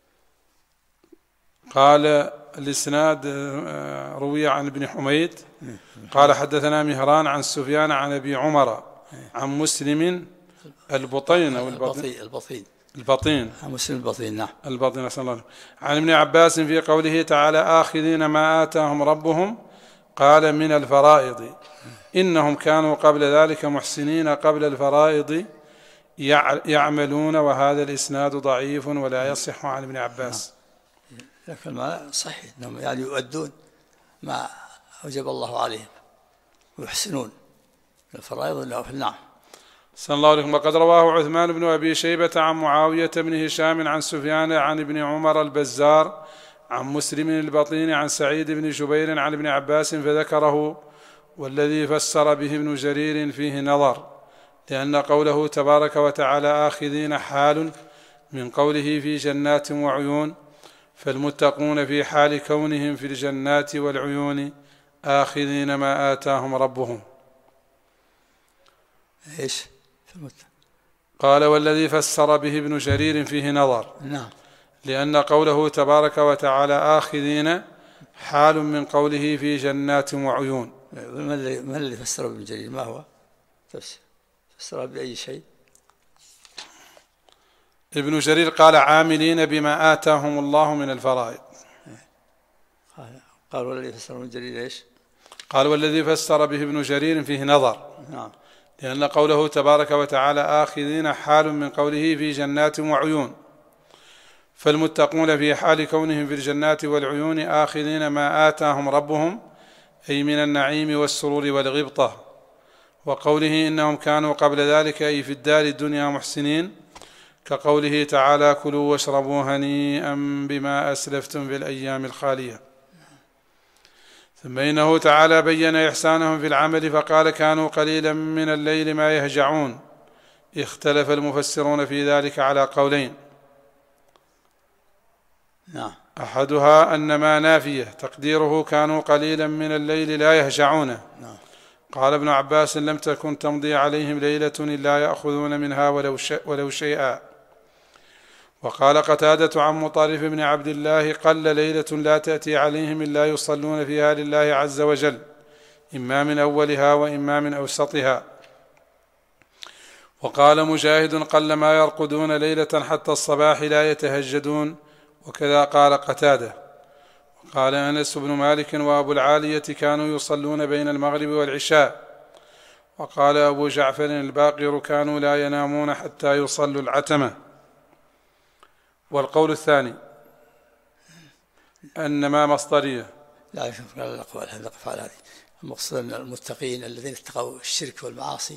قال الإسناد روي عن ابن حميد قال حدثنا مهران عن سفيان عن أبي عمر عن مسلم البطين أو البطين عن مسلم البطين. نعم البطين أسأل الله عن ابن عباس في قوله تعالى آخذين ما آتاهم ربهم قال من الفرائض إنهم كانوا قبل ذلك محسنين قبل الفرائض يعملون. وهذا الإسناد ضعيف ولا يصح عن ابن عباس. لكن ما صحيح انهم يعني يؤدون ما اوجب الله عليهم ويحسنون الفرائض له في النعم. صلى الله عليه وسلم. وقد رواه عثمان بن أبي شيبة عن معاوية بن هشام عن سفيان عن ابن عمر البزار عن مسلم البطين عن سعيد بن جبير عن ابن عباس فذكره والذي فسر به ابن جرير فيه نظر لأن قوله تبارك وتعالى آخذين حال من قوله في جنات وعيون فالمتقون في حال كونهم في الجنات والعيون آخذين ما آتاهم ربهم. إيش؟ قال والذي فسر به ابن جرير فيه نظر. نعم. لأن قوله تبارك وتعالى آخذين حال من قوله في جنات وعيون. ما الذي فسر ابن جرير؟ ما هو فسر بأي شيء؟ ابن جرير قال عاملين بما آتاهم الله من الفرائض. قال والذي فسر ابن جرير إيش؟ قال والذي فسر به ابن جرير فيه نظر. نعم. لأن قوله تبارك وتعالى آخذين حال من قوله في جنات وعيون فالمتقون في حال كونهم في الجنات والعيون آخذين ما آتاهم ربهم أي من النعيم والسرور والغبطة. وقوله إنهم كانوا قبل ذلك أي في الدار الدنيا محسنين كقوله تعالى كلوا واشربوا هنيئا بما أسلفتم في الأيام الخالية. ثم إنه تعالى بين إحسانهم في العمل فقال كانوا قليلا من الليل ما يهجعون. اختلف المفسرون في ذلك على قولين. نعم. أحدها أن ما نافية تقديره كانوا قليلا من الليل لا يهجعونه. نعم. قال ابن عباس لم تكن تمضي عليهم ليلة إلا يأخذون منها ولو شيئا. وقال قتادة عن مطرف بن عبد الله قل ليلة لا تأتي عليهم إلا يصلون فيها لله عز وجل إما من أولها وإما من أوسطها. وقال مجاهد قل ما يرقدون ليلة حتى الصباح لا يتهجدون. وكذا قال قتادة. وقال أنس بن مالك وأبو العالية كانوا يصلون بين المغرب والعشاء. وقال أبو جعفر الباقر كانوا لا ينامون حتى يصلوا العتمة. والقول الثاني أنما مصدرية. لا يمكن الأقوال هذه الأقوال هذه المقصود المتقين الذين اتقوا الشرك والمعاصي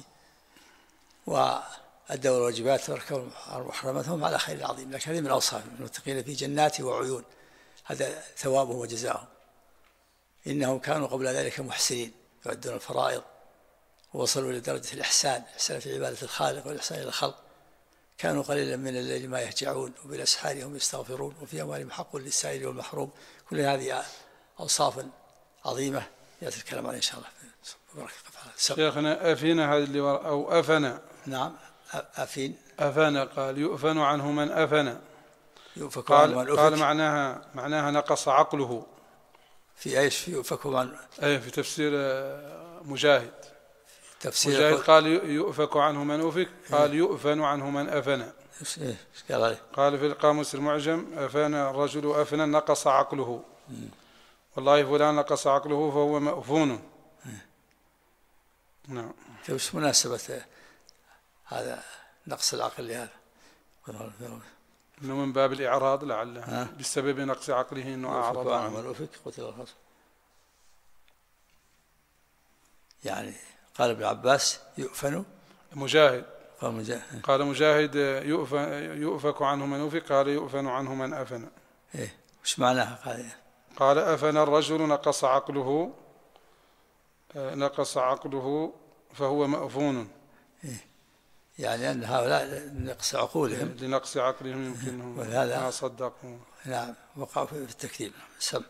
وأدوا الواجبات وارتكبوا المحرمات هم على خير عظيم. لكن هذه من أوصاف المتقين في جنات وعيون هذا ثوابهم وجزاؤهم. إنهم كانوا قبل ذلك محسنين يؤدون الفرائض ووصلوا لدرجة الإحسان في عبادة الخالق والإحسان إلى الخلق. كانوا قليلا من الليل ما يهجعون وبالأسحار هم يستغفرون وفي أموالهم حق للسائل والمحروم. كل هذه أوصاف عظيمة يأتي الكلام عليه إن شاء الله. شيخنا أفين هذا اللي أو أفن. نعم أفين. أفن قال يؤفن عنه من أفن. قال معناها نقص عقله. في ايش؟ في يؤفك عنه. في تفسير مجاهد. مجاهد قال يؤفك عنه من أفك، قال يؤفن عنه من أفن. قال في القاموس المعجم أفن الرجل أفنا نقص عقله. والله فلان نقص عقله فهو مأفون. نعم. وش مناسبة هذا نقص العقل لهذا؟ إنه من باب الإعراض لعله بسبب نقص عقله إنه أعرض عنه. يعني قال ابن عباس يؤفن. مجاهد قال مجاهد يؤفك عنه من أفك، قال يؤفن عنه من أفن. وش معناها؟ قال أفن الرجل نقص عقله فهو مأفون. يعني أن هؤلاء نقص عقولهم، لنقص عقلهم يمكنهم ما صدقوا. نعم وقعوا في التكذيب. سم.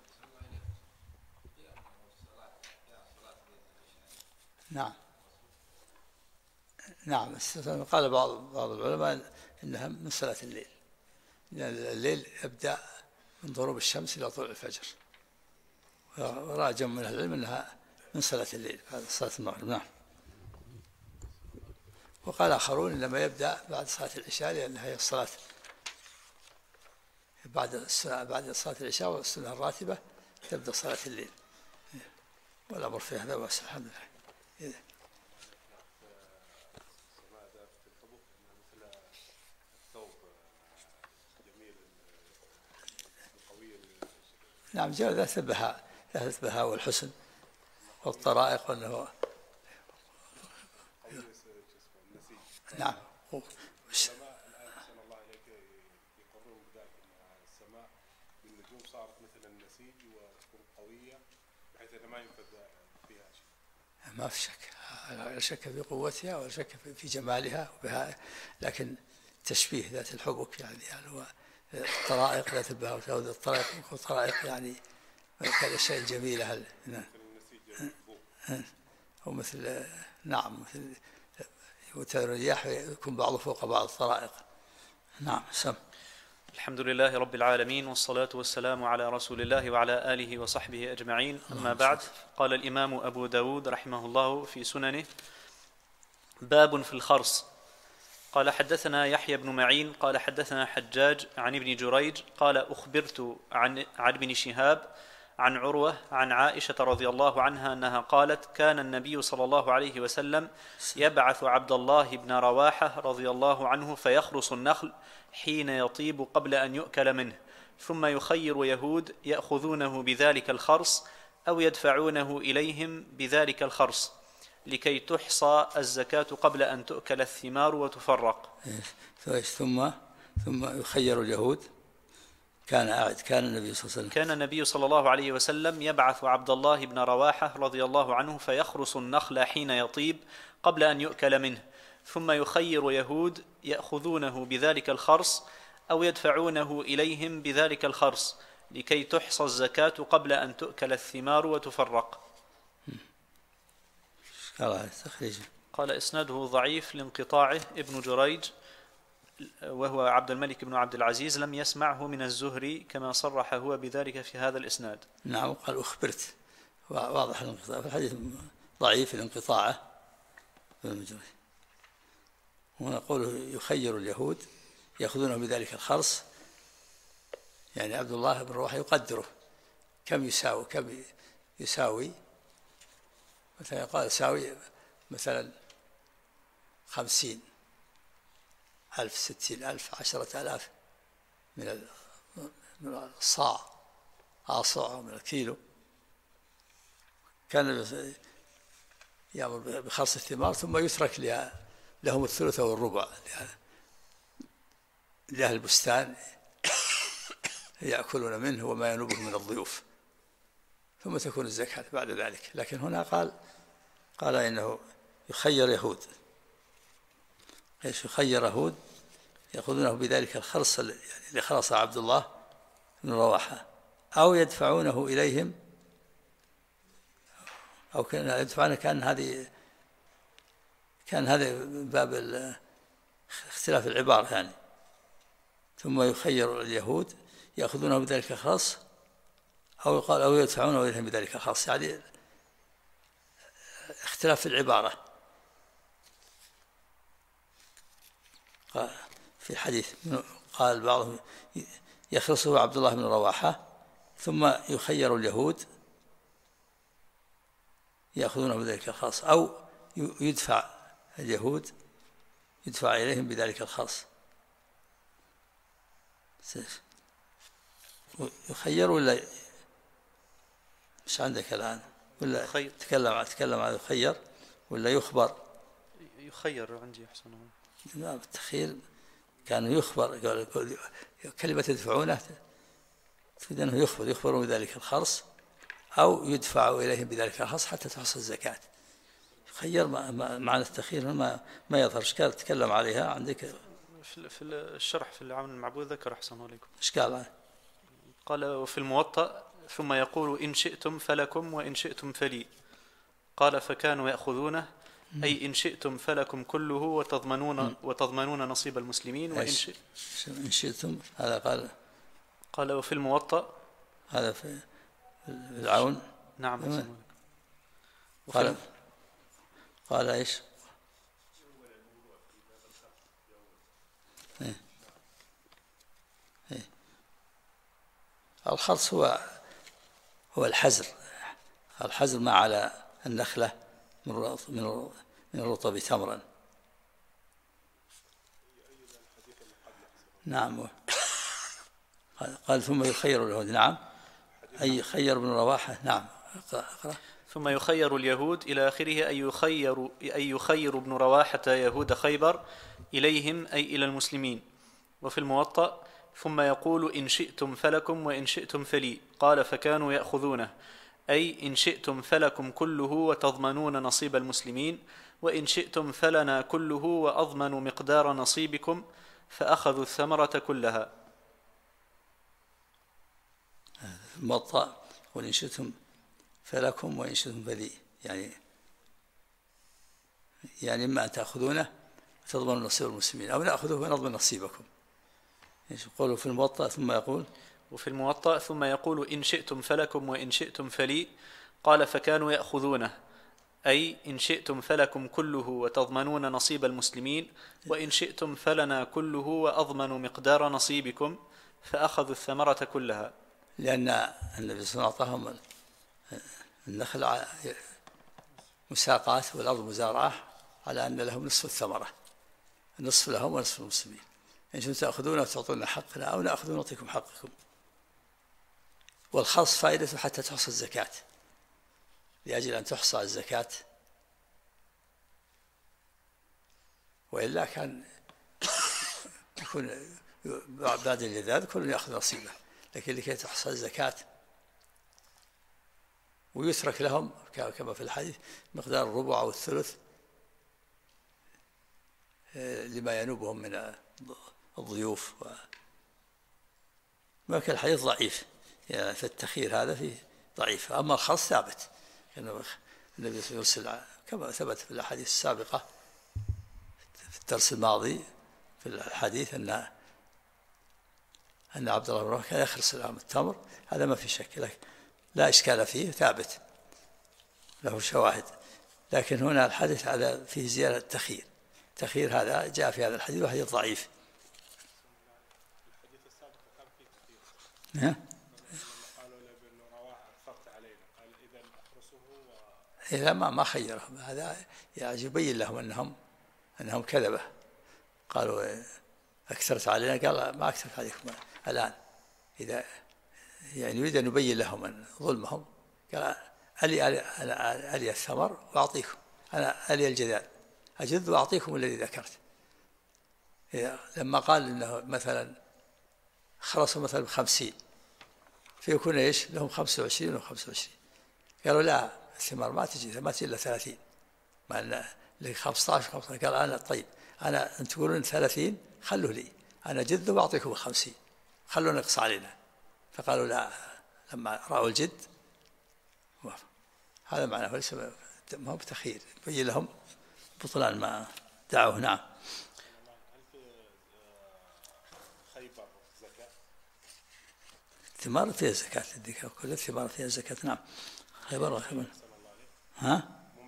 نعم قال بعض العلماء إنها من صلاة الليل، لأن الليل يبدأ من غروب الشمس إلى طلوع الفجر، وراجع من العلم أنها من صلاة الليل بعد صلاة المغرب. نعم. وقال آخرون إنما يبدأ بعد صلاة العشاء، لأنها هي الصلاة بعد صلاة العشاء والسنة الراتبة تبدأ صلاة الليل، والأمر في هذا واسع الحمد لله. نعم جاء ذات البهاء والحسن والطرائق وأنه نعم. أحسن الله عليك يقرون بذلك أن السماء بالنجوم صارت مثل النسيج وتكون قوية بحيث أنه ما ينفذ فيها شيء. ما في شك، لا شك في قوتها ولا شك في جمالها وبها، لكن تشبيه ذات الحبك يعني هو الطرائق ذات البهاء والطرائق يعني كالأشياء الجميلة. نعم. ومثل مثل الرياح يكون بعضه فوق بعض الطرائق. نعم. سم. الحمد لله رب العالمين، والصلاة والسلام على رسول الله وعلى آله وصحبه أجمعين. أما بعد، قال الإمام أبو داود رحمه الله في سننه: باب في الخرص. قال حدثنا يحيى بن معين قال حدثنا حجاج عن ابن جريج قال أخبرت عن ابن شهاب عن عروة عن عائشة رضي الله عنها أنها قالت: كان النبي صلى الله عليه وسلم يبعث عبد الله بن رواحة رضي الله عنه فيخرص النخل حين يطيب قبل أن يؤكل منه، ثم يخير يهود يأخذونه بذلك الخرص أو يدفعونه إليهم بذلك الخرص لكي تحصى الزكاة قبل أن تؤكل الثمار وتفرق. ثم يخير اليهود. كان النبي صلى الله عليه وسلم يبعث عبد الله بن رواحة رضي الله عنه فيخرص النخل حين يطيب قبل أن يؤكل منه، ثم يخير يهود يأخذونه بذلك الخرص أو يدفعونه إليهم بذلك الخرص لكي تحصى الزكاة قبل أن تؤكل الثمار وتفرق. قال إسناده ضعيف لانقطاعه. ابن جريج وهو عبد الملك بن عبد العزيز لم يسمعه من الزهري كما صرح هو بذلك في هذا الإسناد. نعم. قال أخبرت، واضح الانقطاع في الحديث، ضعيف الانقطاع. ونقول يخير اليهود يأخذونه بذلك الخرص، يعني عبد الله بن رواحة يقدره كم يساوي مثلا، قال يساوي مثلا 50,000 60,000 10,000 من الصاع آصع من الكيلو. كان يأمر بخرص الثمار ثم يترك لهم الثلث والربع لأهل البستان يأكلون منه وما ينوبه من الضيوف، ثم تكون الزكاة بعد ذلك. لكن هنا قال إنه يخير يهود، ايش يخير يهود يأخذونه بذلك الخرص اللي خرص عبد الله بن رواحة، أو يدفعونه إليهم، أو كان يدفعونه، كان هذا باب اختلاف العبارة يعني. ثم يخير اليهود يأخذونه بذلك الخرص، أو يقال أو يدفعونه إليهم بذلك الخرص، يعني اختلاف في العبارة. في حديث قال بعضهم يخرصه عبد الله بن رواحة ثم يخير اليهود يأخذونه بذلك الخاص، أو يدفع اليهود يدفع إليهم بذلك الخاص. يخير ولا مش عندك الآن؟ ولا تكلم عن يخير ولا يخبر؟ يخير عندي أحسن. لا، بالتخيير كانوا يخبر، كلمة يدفعونه تريد أنه يخبر بذلك الخرص، أو يدفع إليهم بذلك الخرص حتى تحصل الزكاة. يخير معنى التخيير ما يظهر. إشكال تكلم عليها عندك في الشرح في العون المعبود، ذكر أحسن عليكم. إشكال قال وفي الموطأ ثم يقول إن شئتم فلكم وإن شئتم فلي. قال فكانوا يأخذونه، أي إن شئتم فلكم كله وتضمنون نصيب المسلمين، إن شئتم. هذا قال وفي الموطأ، هذا في العون. نعم. قال إيش؟ الخرص هو الحزر ما على النخلة من الرطب تمرا. نعم. قال ثم يخير اليهود. نعم، أي خير بن رواحة. نعم، اقرأ. ثم يخير اليهود إلى آخره، أي يخير ابن رواحة يهود خيبر إليهم، أي إلى المسلمين. وفي الموطأ ثم يقول إن شئتم فلكم وإن شئتم فلي. قال فكانوا يأخذونه، أي إن شئتم فلكم كله وتضمنون نصيب المسلمين، وإن شئتم فلنا كله وأضمن مقدار نصيبكم، فأخذوا الثمرة كلها. الموطأ وإن شئتم فلكم وإن شئتم فلي، يعني إما أن تأخذونه وتضمنوا نصيب المسلمين، أو نأخذه ونضمن نصيبكم. يقول في الموطأ ثم يقول، وفي الموطأ ثم يقول إن شئتم فلكم وإن شئتم فلي. قال فكانوا يأخذونه، أي إن شئتم فلكم كله وتضمنون نصيب المسلمين، وإن شئتم فلنا كله وأضمن مقدار نصيبكم، فأخذوا الثمرة كلها. لأن النبي صلى الله عليه وسلم أعطاهم النخل مساقات والأرض مزارعة على أن لهم نصف الثمرة، النصف لهم ونصف المسلمين. إن شئتم تأخذون وتعطون حقنا، أو نأخذ ونعطيكم حقكم. والخرص فائدته حتى تحصى الزكاة، لأجل أن تحصى الزكاة، وإلا كان يكون بعد الجذاذ كل يأخذ نصيبه، لكن لكي تحصى الزكاة ويترك لهم كما في الحديث مقدار الربع أو الثلث لما ينوبهم من الضيوف. ما كان الحديث ضعيف، يعني في التخيير هذا فيه ضعيف. أما الخرص ثابت، النبي صلى الله عليه وسلم كما ثبت في الأحاديث السابقة في الدرس الماضي في الحديث أن عبد الله بن رواحة كان يخرص لهم التمر، هذا ما في شك، لا إشكال فيه، ثابت له شواهد. لكن هنا الحديث هذا فيه زيادة التخيير. التخيير هذا جاء في هذا الحديث وحديث ضعيف. الحديث السابق كان فيه تخيير. قالوا لابن رواحة أكثرت علينا، قال إذا أخرسه إذا ما خيرهم، هذا يعني يبين لهم أنهم كذبة. قالوا أكثرت علينا، قال ما أكثرت عليكم الآن. إذا يعني يريد أن يبين لهم أن ظلمهم، قال ألي الثمر وأعطيكم، أنا ألي الجذاذ أجذ وأعطيكم الذي ذكرت. لما قال إنه مثلا خرصوا مثلا 50، فيكون إيش لهم 25 و25. قالوا لا، الثمار ما تجي إلا 30، مع أن اللي 15 قال أنا طيب أنا أنت تقولون 30 خلوا لي أنا جد وأعطيكم 50 خلوا نقص علينا. فقالوا لا لما رأوا الجد وافق. هذا معناه ليس ما هو بتخيير يبين لهم بطلان ما دعوه. نعم. الثمار فيها زكاة الذكاء كل الثمار فيها زكاة. نعم. خيبر ها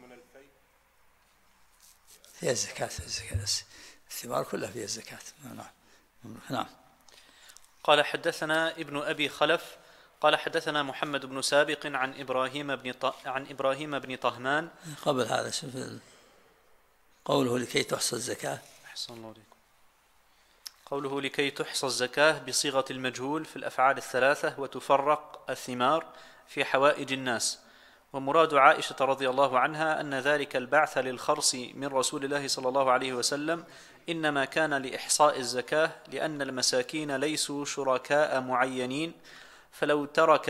فيها زكاة الثمار كلها فيها زكاة. نعم. قال حدثنا ابن أبي خلف قال حدثنا محمد بن سابق عن إبراهيم بن طهمان. قبل هذا شوف قوله لكي تحصى الزكاة. أحسن الله عليكم. قوله لكي تحصى الزكاة بصيغة المجهول في الأفعال الثلاثة وتفرق الثمار في حوائج الناس. ومراد عائشة رضي الله عنها أن ذلك البعث للخرص من رسول الله صلى الله عليه وسلم إنما كان لإحصاء الزكاة لأن المساكين ليسوا شركاء معينين، فلو ترك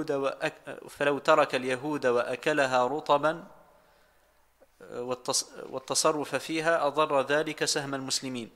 اليهود وأكلها رطبا والتصرف فيها أضر ذلك سهم المسلمين.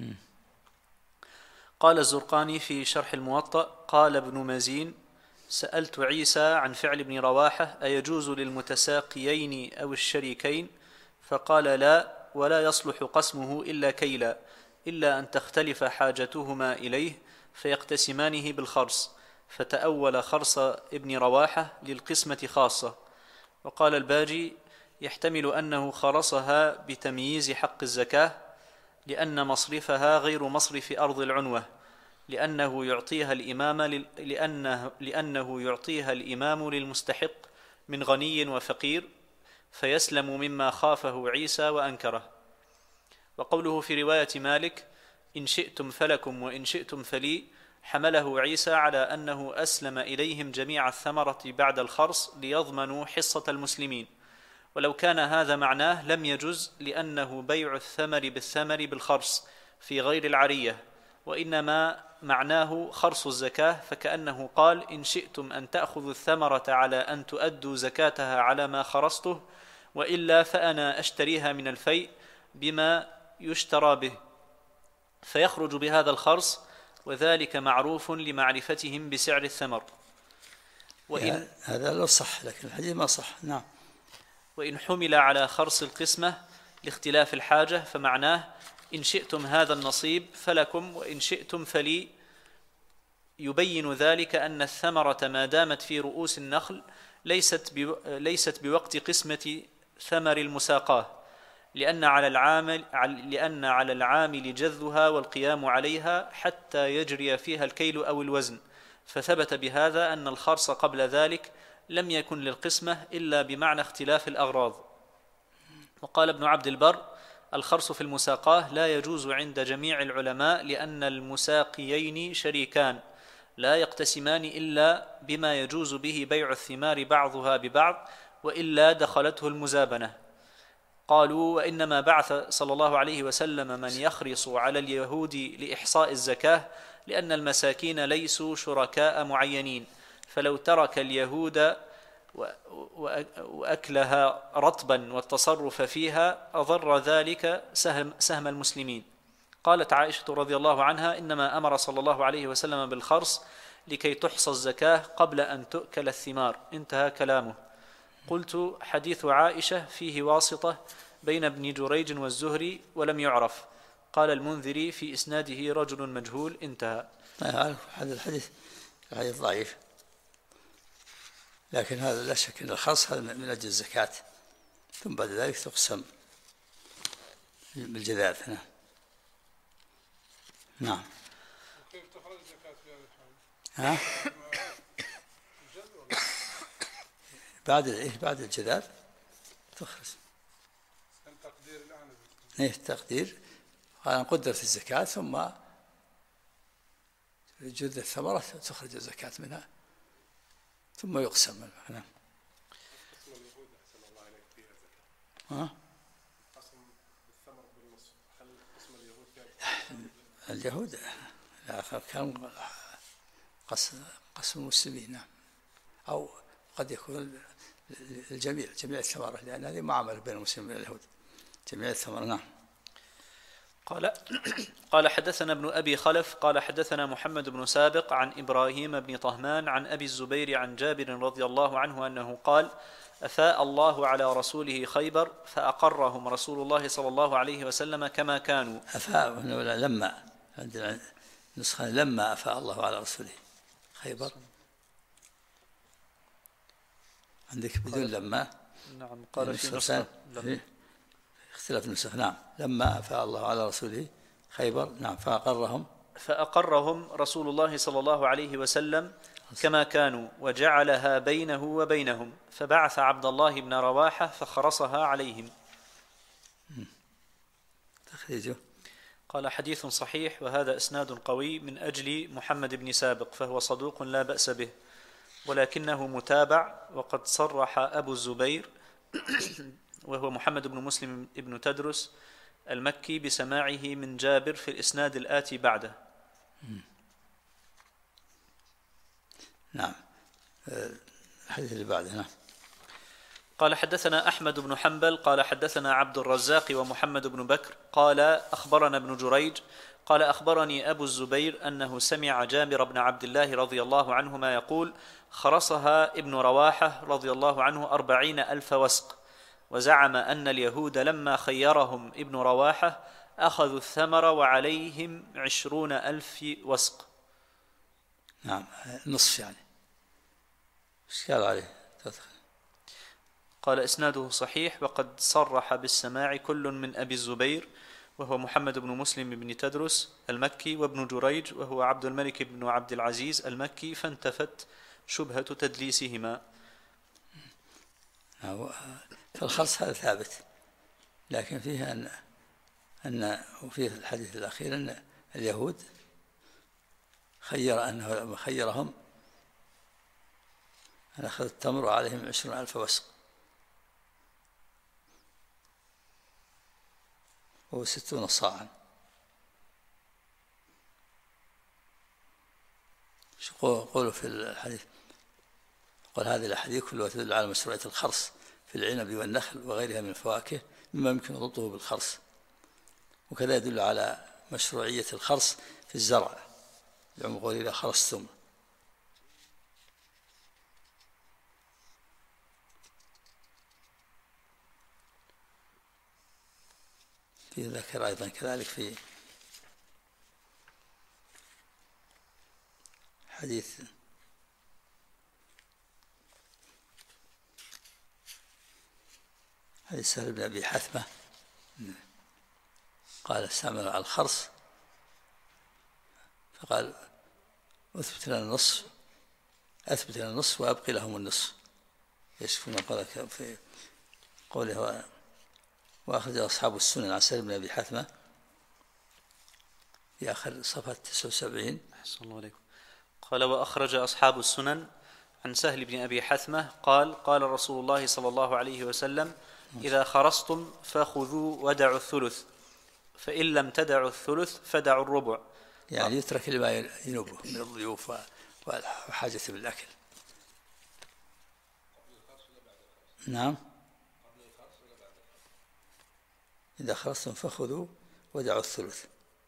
قال الزرقاني في شرح الموطأ قال ابن مازين سألت عيسى عن فعل ابن رواحة أيجوز للمتساقيين أو الشريكين؟ فقال لا، ولا يصلح قسمه إلا كيلا، إلا أن تختلف حاجتهما إليه فيقتسمانه بالخرص، فتأول خرص ابن رواحة للقسمة خاصة. وقال الباجي يحتمل أنه خرصها بتمييز حق الزكاة لأن مصرفها غير مصرف أرض العنوة، لأنه يعطيها الإمام للمستحق من غني وفقير فيسلم مما خافه عيسى وأنكره. وقوله في رواية مالك إن شئتم فلكم وإن شئتم فلي حمله عيسى على أنه أسلم إليهم جميع الثمرة بعد الخرص ليضمنوا حصة المسلمين، ولو كان هذا معناه لم يجز لأنه بيع الثمر بالثمر بالخرص في غير العرية، وإنما معناه خرص الزكاة، فكأنه قال إن شئتم أن تأخذوا الثمرة على أن تؤدوا زكاتها على ما خرصته، وإلا فأنا أشتريها من الفيء بما يشترى به فيخرج بهذا الخرص، وذلك معروف لمعرفتهم بسعر الثمر. هذا لا صح، لكن الحديث ما صح. نعم. وإن حمل على خرص القسمة لاختلاف الحاجة فمعناه إن شئتم هذا النصيب فلكم وإن شئتم فلي، يبين ذلك أن الثمرة ما دامت في رؤوس النخل ليست بوقت قسمة ثمر المساقاه، لأن على العامل جذها والقيام عليها حتى يجري فيها الكيل أو الوزن، فثبت بهذا أن الخرص قبل ذلك لم يكن للقسمة إلا بمعنى اختلاف الأغراض. وقال ابن عبد البر الخرص في المساقاه لا يجوز عند جميع العلماء لأن المساقيين شريكان لا يقتسمان إلا بما يجوز به بيع الثمار بعضها ببعض، وإلا دخلته المزابنة. قالوا وإنما بعث صلى الله عليه وسلم من يخرص على اليهود لإحصاء الزكاة لأن المساكين ليسوا شركاء معينين، فلو ترك اليهود وأكلها رطبا والتصرف فيها أضر ذلك سهم المسلمين. قالت عائشة رضي الله عنها إنما أمر صلى الله عليه وسلم بالخرص لكي تحصى الزكاة قبل أن تؤكل الثمار. انتهى كلامه. قلت حديث عائشة فيه واسطة بين ابن جريج والزهري ولم يعرف. قال المنذري في إسناده رجل مجهول. انتهى. هذا الحديث ضعيف، لكن هذا لا شك أن الخرص هذا من أجل الزكاة، ثم بعد ذلك تقسم بالجذاذ. نعم. كيف تخرج الزكاة في هذه الحالة؟ بعد الجذاذ تخرج. التقدير الآن. التقدير قال قدرت الزكاة ثم جذ الثمرة تخرج الزكاة منها ثم يقسم. نعم. قسم اليهود أحسن الله عليك فيها زكاة. قسم بالثمر بالنصف، هل قسم اليهود فيها؟ اليهود كان قسم المسلمين. نعم. أو قد يكون الجميع الثمرة، لأن هذه معاملة بين المسلمين واليهود. جميع الثمر. نعم. قال حدثنا ابن أبي خلف قال حدثنا محمد بن سابق عن إبراهيم بن طهمان عن أبي الزبير عن جابر رضي الله عنه أنه قال: أفاء الله على رسوله خيبر فأقرهم رسول الله صلى الله عليه وسلم كما كانوا. أفاء ولا لما؟ عندنا نسخة لما أفاء الله على رسوله خيبر، عندك بدون لما. نعم. قال في نسخة اختلاف النسخ. نعم. لما أفاء الله على رسوله خيبر. نعم. فأقرهم رسول الله صلى الله عليه وسلم كما كانوا وجعلها بينه وبينهم، فبعث عبد الله بن رواحة فخرصها عليهم. تخريجه. قال حديث صحيح وهذا إسناد قوي من أجل محمد بن سابق، فهو صدوق لا بأس به، ولكنه متابع. وقد صرح أبو الزبير وهو محمد بن مسلم بن تدرس المكي بسماعه من جابر في الإسناد الآتي بعده. نعم. الحديث اللي بعده. نعم. قال حدثنا أحمد بن حنبل قال حدثنا عبد الرزاق ومحمد بن بكر قال أخبرنا ابن جريج قال أخبرني أبو الزبير أنه سمع جابر بن عبد الله رضي الله عنهما يقول: خرصها ابن رواحة رضي الله عنه 40,000 وسق، وزعم أن اليهود لما خيرهم ابن رواحة أخذوا الثمر وعليهم 20,000 وسق. نعم. نصف يعني. إيش قال عليه؟ قال إسناده صحيح وقد صرح بالسماع كل من أبي الزبير وهو محمد بن مسلم بن تدرس المكي، وابن جريج وهو عبد الملك بن عبد العزيز المكي، فانتفت شبهة تدليسهما. فالخرص هذا ثابت، لكن فيه أن وفيه الحديث الأخير أن اليهود خيرهم أن أخذ التمر وعليهم 20,000 وسق، وهو 60 صاعا. قولوا في الحديث، قال هذه الأحاديث كلها تدل على مشروعية الخرص في العنب والنخل وغيرها من الفواكه مما يمكن ضبطه بالخرص، وكذا يدل على مشروعية الخرص في الزرع لعموم قوله إذا خرصتم. في ذكر أيضا كذلك في حديث سهل بن أبي حثمة قال استعمل على الخرص فقال أثبت لنا النصف وأبقي لهم النصف. يشكون قال في قوله وأخرج أصحاب السنن عن سهل بن أبي حثمة في آخر صفحة 79. أحسن الله عليكم. قال وأخرج أصحاب السنن عن سهل بن أبي حثمة قال قال رسول الله صلى الله عليه وسلم: إذا خرصتم فخذوا ودعوا الثلث، فإن لم تدعوا الثلث فدعوا الربع. يعني يترك لما ينوبه من الضيوف وحاجة بالأكل. نعم. إذا خرصتم فخذوا ودعوا الثلث.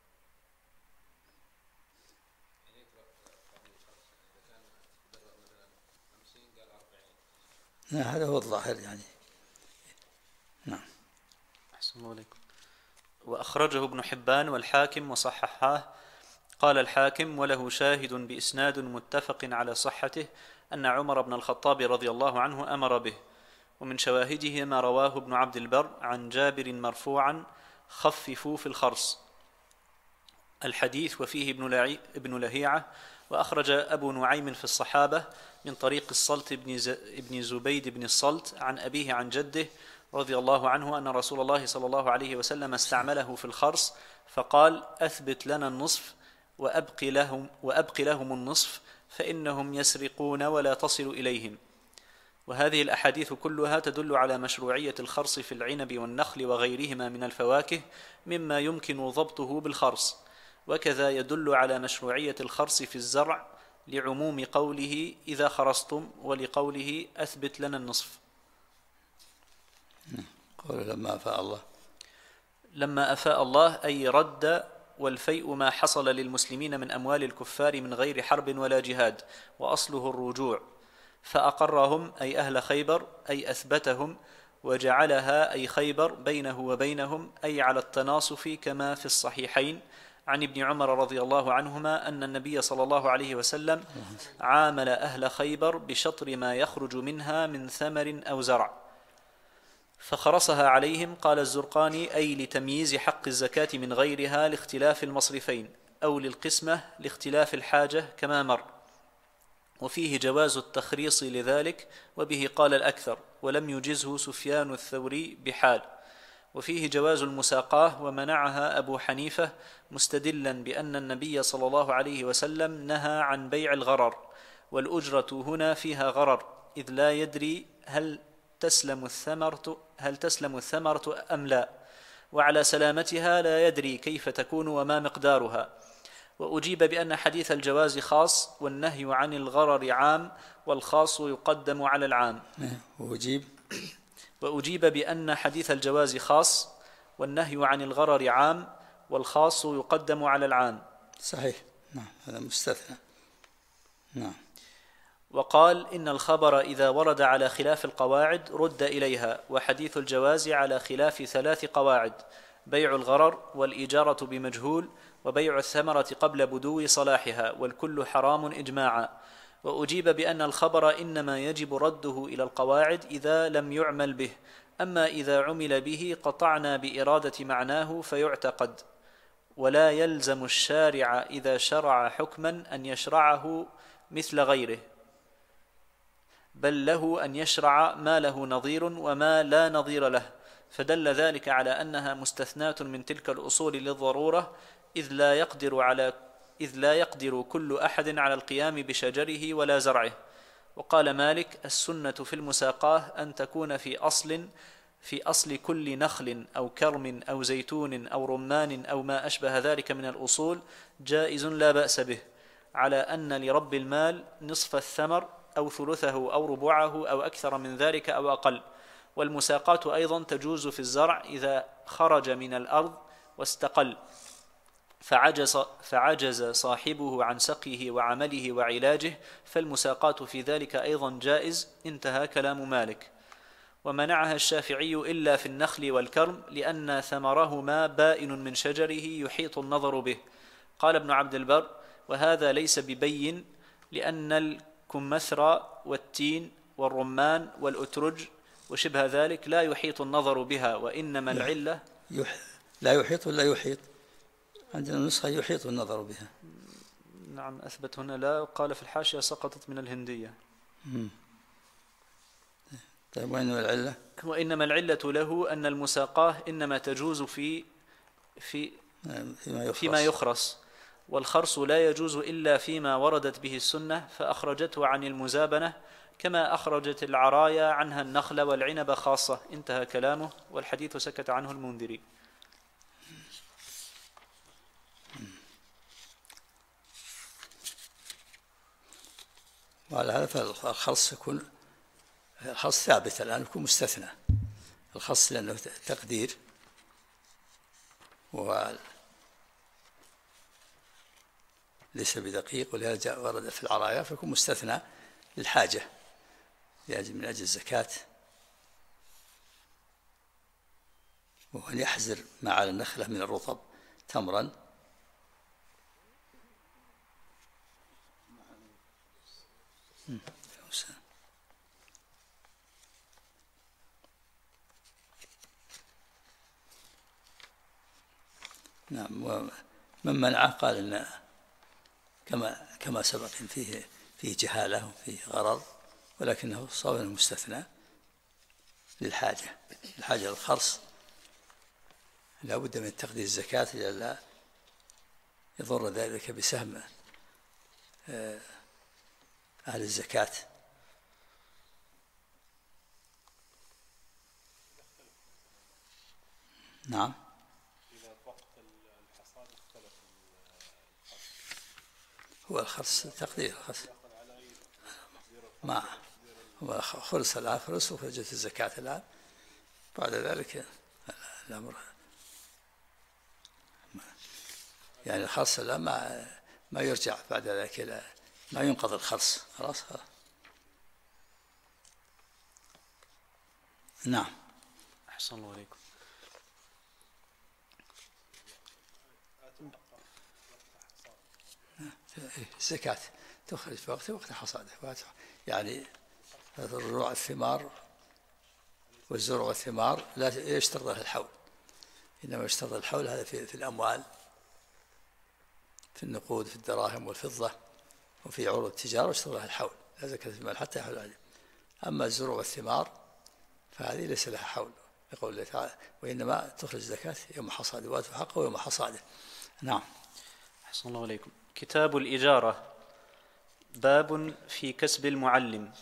هذا هو الظاهر يعني. نعم. أحسن الله عليكم. وأخرجه ابن حبان والحاكم وصححاه. قال الحاكم: وله شاهد بإسناد متفق على صحته أن عمر بن الخطاب رضي الله عنه أمر به. ومن شواهده ما رواه ابن عبد البر عن جابر مرفوعا: خففوا في الخرص. الحديث وفيه ابن لهيعة. وأخرج أبو نعيم في الصحابة من طريق الصلت بن زبيد بن الصلت عن أبيه عن جده رضي الله عنه أن رسول الله صلى الله عليه وسلم استعمله في الخرص فقال: أثبت لنا النصف وأبق لهم النصف فإنهم يسرقون ولا تصل إليهم. وهذه الأحاديث كلها تدل على مشروعية الخرص في العنب والنخل وغيرهما من الفواكه مما يمكن ضبطه بالخرص، وكذا يدل على مشروعية الخرص في الزرع لعموم قوله إذا خرصتم ولقوله أثبت لنا النصف. قول لما أفاء الله. لما أفاء الله أي رد والفيء ما حصل للمسلمين من أموال الكفار من غير حرب ولا جهاد، وأصله الرجوع، فأقرهم أي أهل خيبر أي أثبتهم، وجعلها أي خيبر بينه وبينهم أي على التناصف، كما في الصحيحين عن ابن عمر رضي الله عنهما أن النبي صلى الله عليه وسلم عامل أهل خيبر بشطر ما يخرج منها من ثمر أو زرع فخرصها عليهم. قال الزرقاني أي لتمييز حق الزكاة من غيرها لاختلاف المصرفين، أو للقسمة لاختلاف الحاجة كما مر. وفيه جواز التخريص لذلك، وبه قال الأكثر، ولم يجزه سفيان الثوري بحال. وفيه جواز المساقاه، ومنعها أبو حنيفة مستدلا بأن النبي صلى الله عليه وسلم نهى عن بيع الغرر، والأجرة هنا فيها غرر، إذ لا يدري هل تسلم الثمرة أم لا، وعلى سلامتها لا يدري كيف تكون وما مقدارها. وأجيب بأن حديث الجواز خاص، والنهي عن الغرر عام، والخاص يقدم على العام. وأجيب بأن حديث الجواز خاص، والنهي عن الغرر عام، والخاص يقدم على العام. صحيح، نعم، هذا مستثنى. نعم. وقال إن الخبر إذا ورد على خلاف القواعد رد إليها، وحديث الجواز على خلاف 3 قواعد: بيع الغرر، والإجارة بمجهول، وبيع الثمرة قبل بدو صلاحها، والكل حرام إجماعا. وأجيب بأن الخبر إنما يجب رده إلى القواعد إذا لم يعمل به، أما إذا عمل به قطعنا بإرادة معناه فيعتقد، ولا يلزم الشارع إذا شرع حكما أن يشرعه مثل غيره، بل له أن يشرع ما له نظير وما لا نظير له، فدل ذلك على أنها مستثناة من تلك الأصول للضرورة، إذ لا يقدر كل أحد على القيام بشجره ولا زرعه. وقال مالك: السنة في المساقاه أن تكون في أصل كل نخل أو كرم أو زيتون أو رمان أو ما أشبه ذلك من الأصول جائز لا بأس به، على أن لرب المال نصف الثمر أو ثلثه أو ربعه أو أكثر من ذلك أو أقل. والمساقات أيضا تجوز في الزرع إذا خرج من الأرض واستقل فعجز صاحبه عن سقيه وعمله وعلاجه، فالمساقات في ذلك أيضا جائز. انتهى كلام مالك. ومنعها الشافعي إلا في النخل والكرم، لأن ثمرهما بائن من شجره يحيط النظر به. قال ابن عبد البر: وهذا ليس ببين، لأن الكمثرى والتين والرمان والأترج وشبه ذلك لا يحيط النظر بها، وإنما العلة لا يحيط ولا يحيط. عندنا نسخة يحيط النظر بها. نعم، أثبت هنا لا، قال في الحاشية سقطت من الهندية. طيب، وإنما العلة؟ وإنما العلة له أن المساقاه إنما تجوز فيما يخرص، والخرص لا يجوز إلا فيما وردت به السنة فأخرجته عن المزابنة، كما أخرجت العرايا عنها النخل والعنب خاصة. انتهى كلامه، والحديث سكت عنه المنذري. وعلى هذا فالخص يكون الخص ثابت الآن، يكون مستثنى الخص لأنه تقدير، ليس بدقيق، ولهذا ورد في العرايا فيكون مستثنى للحاجة من أجل الزكاة، وأن يحزر ما على النخلة من الرطب تمرا. نعم. ومن منعه قال إن كما سبق فيه جهالة وفيه غرض، ولكنه صار مستثنى للحاجة للخرص، لا بد من تقدير الزكاة لئلا يضر ذلك بسهم أهل الزكاة. نعم. هو الخرص تقدير الخرص ما هو خلص الآخرس وخرجت الزكاة الآن، بعد ذلك الأمر يعني الخرص لا ما يرجع بعد ذلك إلى ما ينقض الخرص خلاص. نعم. أحسن الله عليكم. الزكاة تخرج في وقت حصاده، يعني الزروع الثمار والزروع والثمار لا يشترط لها الحول، إنما يشترط الحول هذا في الأموال، في النقود، في الدراهم والفضة، وفي عروض التجارة يشترط لها الحول، لا زكاة في المال حتى يحول عليه. أما الزروع والثمار فهذه ليس لها حول، يقول الله تعالى وإنما تخرج زكاة يوم حصاده وآتوا حقه يوم حصاده. نعم. أحسن الله عليكم. كتاب الإجارة، باب في كسب المعلم.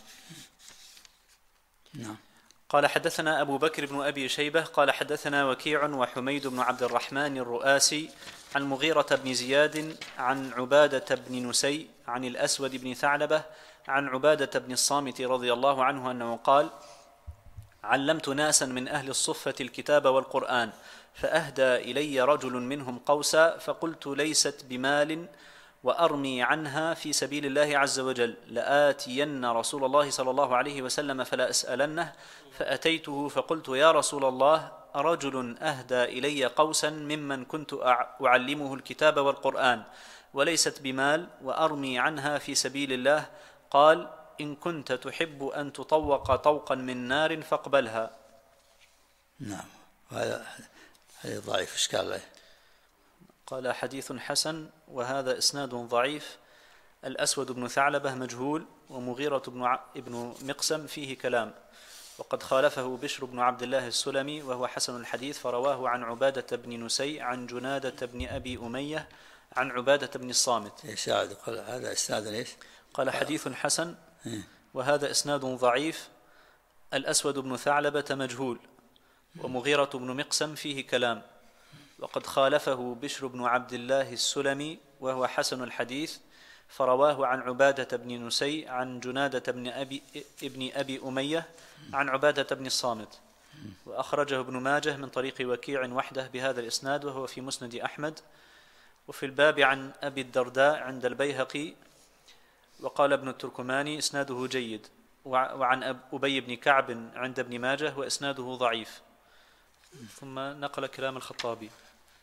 نعم. قال حدثنا أبو بكر بن أبي شيبة قال حدثنا وكيع وحميد بن عبد الرحمن الرؤاسي عن مغيرة بن زياد عن عبادة بن نسي عن الأسود بن ثعلبة عن عبادة بن الصامت رضي الله عنه أنه قال: علمت ناسا من أهل الصفة الكتاب والقرآن، فأهدى إلي رجل منهم قوسا، فقلت: ليست بمال وأرمي عنها في سبيل الله عز وجل، لآتين رسول الله صلى الله عليه وسلم فلا أسألنه. فأتيته فقلت: يا رسول الله، رجل أهدى إلي قوسا ممن كنت أعلمه الكتاب والقرآن، وليست بمال وأرمي عنها في سبيل الله. قال: إن كنت تحب أن تطوق طوقا من نار فاقبلها. نعم. هذا ضعيف، إشكال عليه. قال: حديث حسن وهذا إسناد ضعيف. الأسود بن ثعلبة مجهول، ومغيرة ابن مقسم فيه كلام، وقد خالفه بشر بن عبد الله السلمي وهو حسن الحديث، فرواه عن عبادة بن نسي عن جنادة بن أبي أمية عن عبادة بن الصامت. إيش قال هذا إسناد إيش؟ قال: حديث حسن وهذا إسناد ضعيف. الأسود بن ثعلبة مجهول، ومغيرة بن مقسم فيه كلام، وقد خالفه بشر بن عبد الله السلمي وهو حسن الحديث، فرواه عن عبادة بن نسي عن جنادة ابن أبي أمية عن عبادة بن الصامت، وأخرجه ابن ماجه من طريق وكيع وحده بهذا الإسناد، وهو في مسند أحمد. وفي الباب عن أبي الدرداء عند البيهقي، وقال ابن التركماني إسناده جيد، وعن أبي بن كعب عند ابن ماجه وإسناده ضعيف. ثم نقل كلام الخطابي.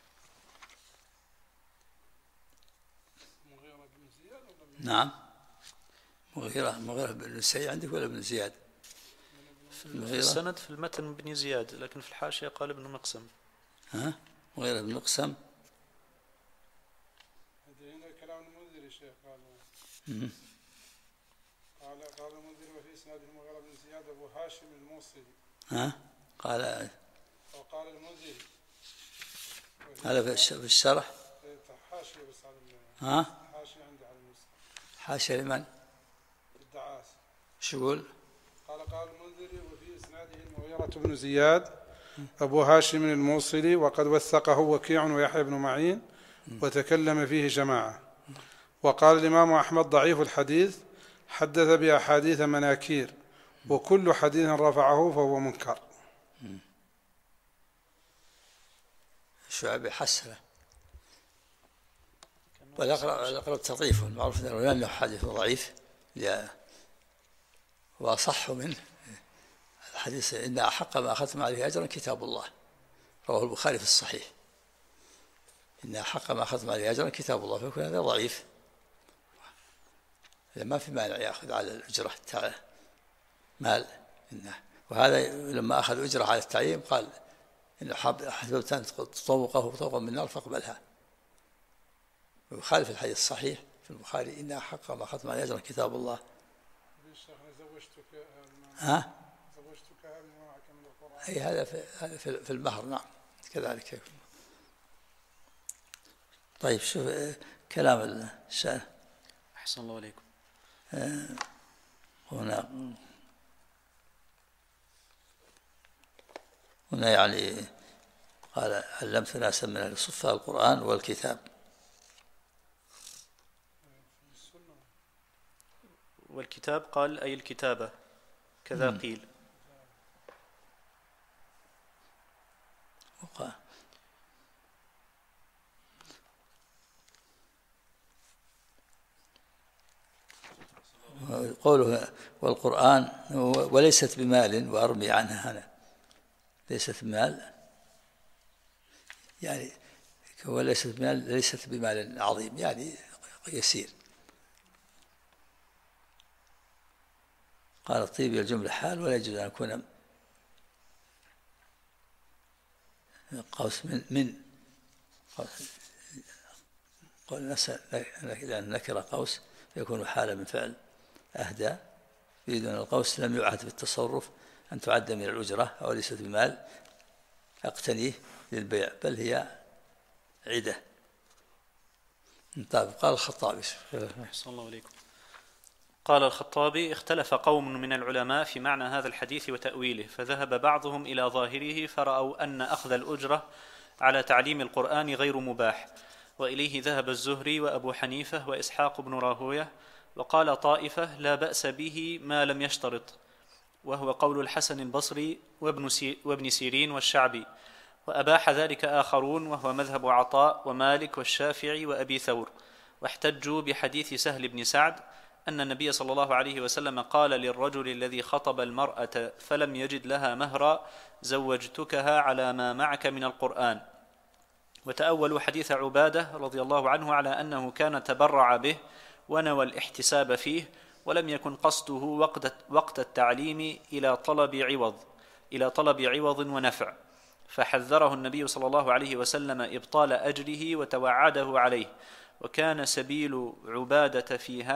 نعم. مغيرة بن نسي عندك ولا ابن زياد؟ في السند في المتن بن زياد، لكن في الحاشية قال ابن مقسم. مغيرة بن مقسم. هنا كلام المنذر يا شيخ. قال المنذر وفي اسناد المغيرة بن زياد ابو هاشم الموصلي. قال وقال المنذر هذا في الشرح. حاشية بس على حاشية عندي على المسلم. حاشية لمن؟ الدعاس. شو يقول؟ قال المنذر وفي اسناده المغيرة بن زياد ابو هاشم الموصلي، وقد وثقه وكيع ويحيى بن معين وتكلم فيه جماعة. وقال الإمام أحمد ضعيف الحديث، حدث بأحاديث مناكير، وكل حديث رفعه فهو منكر. الشعبي حسنه، والأقرب تضعيفه، المعروف أنه حديث ضعيف وأصح منه الحديث إن أحق ما أخذتم عليه أجرا كتاب الله، رواه البخاري في الصحيح. إن أحق ما أخذتم عليه أجرا كتاب الله، فيكون هذا ضعيف، ما في مانع يأخذ على الأجرة مال. وهذا لما أخذ أجرة على التعيين قال إن حببت أن تطوقه طوقا من النار فاقبلها، ويخالف الحديث الصحيح في البخاري إن أحق ما أخذتم عليه أجرا كتاب الله. زوجتك هذه معك من القرآن. أي هذا في المهر. نعم كذلك يكون. طيب شوف كلام الشارع. أحسن الله عليكم. هنا يعني قال علمت ناسا من أهل الصفة القرآن والكتاب. والكتاب قال أي الكتابة كذا قيل. قوله والقرآن وليست بمال وأرمي عنها هنا، ليست بمال يعني وليست بمال، ليست بمال عظيم يعني يسير. قال الطيبي الجملة حال ولا يجوز أن يكون قوس من قول لأن نكر قوس يكون حالة من فعل أهدى، يريد أن القوس لم يعهد بالتصرف أن تعد من الأجرة أو ليست بمال أقتنيه للبيع، بل هي عدة. طيب قال الخطابي أحسن الله إليكم. قال الخطابي: اختلف قوم من العلماء في معنى هذا الحديث وتأويله، فذهب بعضهم إلى ظاهره فرأوا أن أخذ الأجرة على تعليم القرآن غير مباح، وإليه ذهب الزهري وأبو حنيفة وإسحاق بن راهوية، وقال طائفة لا بأس به ما لم يشترط، وهو قول الحسن البصري وابن سيرين والشعبي، وأباح ذلك آخرون وهو مذهب عطاء ومالك والشافعي وأبي ثور، واحتجوا بحديث سهل بن سعد أن النبي صلى الله عليه وسلم قال للرجل الذي خطب المرأة فلم يجد لها مهرا: زوجتكها على ما معك من القرآن. وتأولوا حديث عبادة رضي الله عنه على أنه كان تبرع به ونوى الاحتساب فيه، ولم يكن قصده وقت التعليم إلى طلب عوض ونفع، فحذره النبي صلى الله عليه وسلم إبطال أجره وتوعده عليه. وكان سبيل عبادة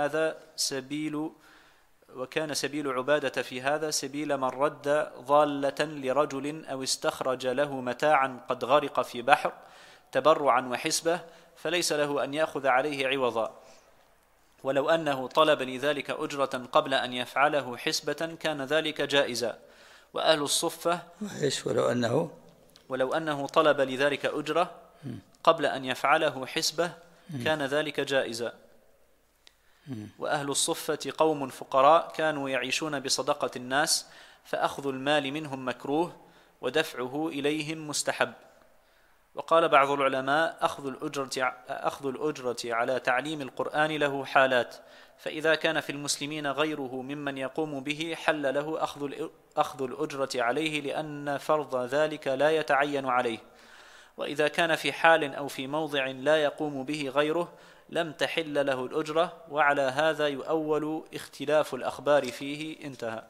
في هذا سبيل من رد ضالة لرجل أو استخرج له متاعا قد غرق في بحر تبرعا وحسبة، فليس له أن يأخذ عليه عوضا، ولو أنه طلب لذلك أجرة قبل أن يفعله حسبة كان ذلك جائزا. وأهل الصفة ولو أنه طلب لذلك أجرة قبل أن يفعله حسبة كان ذلك جائزا. وأهل الصفة قوم فقراء كانوا يعيشون بصدقة الناس، فأخذ المال منهم مكروه ودفعه إليهم مستحب. وقال بعض العلماء: أخذ الأجرة على تعليم القرآن له حالات، فإذا كان في المسلمين غيره ممن يقوم به حل له أخذ الأجرة عليه لأن فرض ذلك لا يتعين عليه، وإذا كان في حال أو في موضع لا يقوم به غيره لم تحل له الأجرة، وعلى هذا يؤول اختلاف الأخبار فيه. انتهى.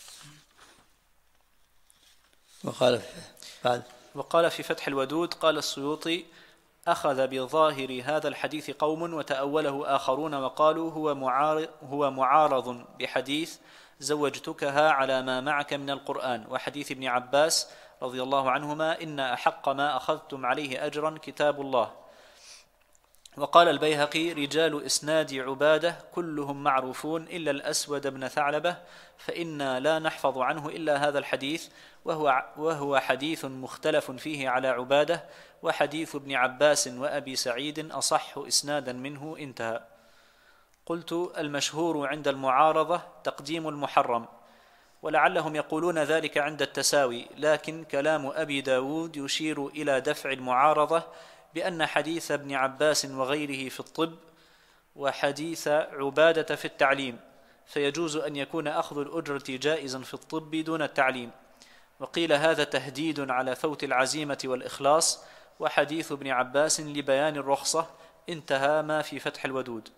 وقال في فتح الودود قال السيوطي: أخذ بظاهر هذا الحديث قوم وتأوله آخرون وقالوا هو معارض بحديث زوجتكها على ما معك من القرآن، وحديث ابن عباس رضي الله عنهما: إن أحق ما أخذتم عليه أجرا كتاب الله. وقال البيهقي: رجال إسناد عبادة كلهم معروفون إلا الأسود بن ثعلبة، فإنا لا نحفظ عنه إلا هذا الحديث، وهو حديث مختلف فيه على عبادة، وحديث ابن عباس وأبي سعيد أصح إسنادا منه. انتهى. قلت: المشهور عند المعارضة تقديم المحرم، ولعلهم يقولون ذلك عند التساوي، لكن كلام أبي داود يشير إلى دفع المعارضة بأن حديث ابن عباس وغيره في الطب وحديث عبادة في التعليم، فيجوز أن يكون أخذ الأجرة جائزا في الطب دون التعليم. وقيل هذا تهديد على فوت العزيمة والإخلاص، وحديث ابن عباس لبيان الرخصة. انتهى ما في فتح الودود.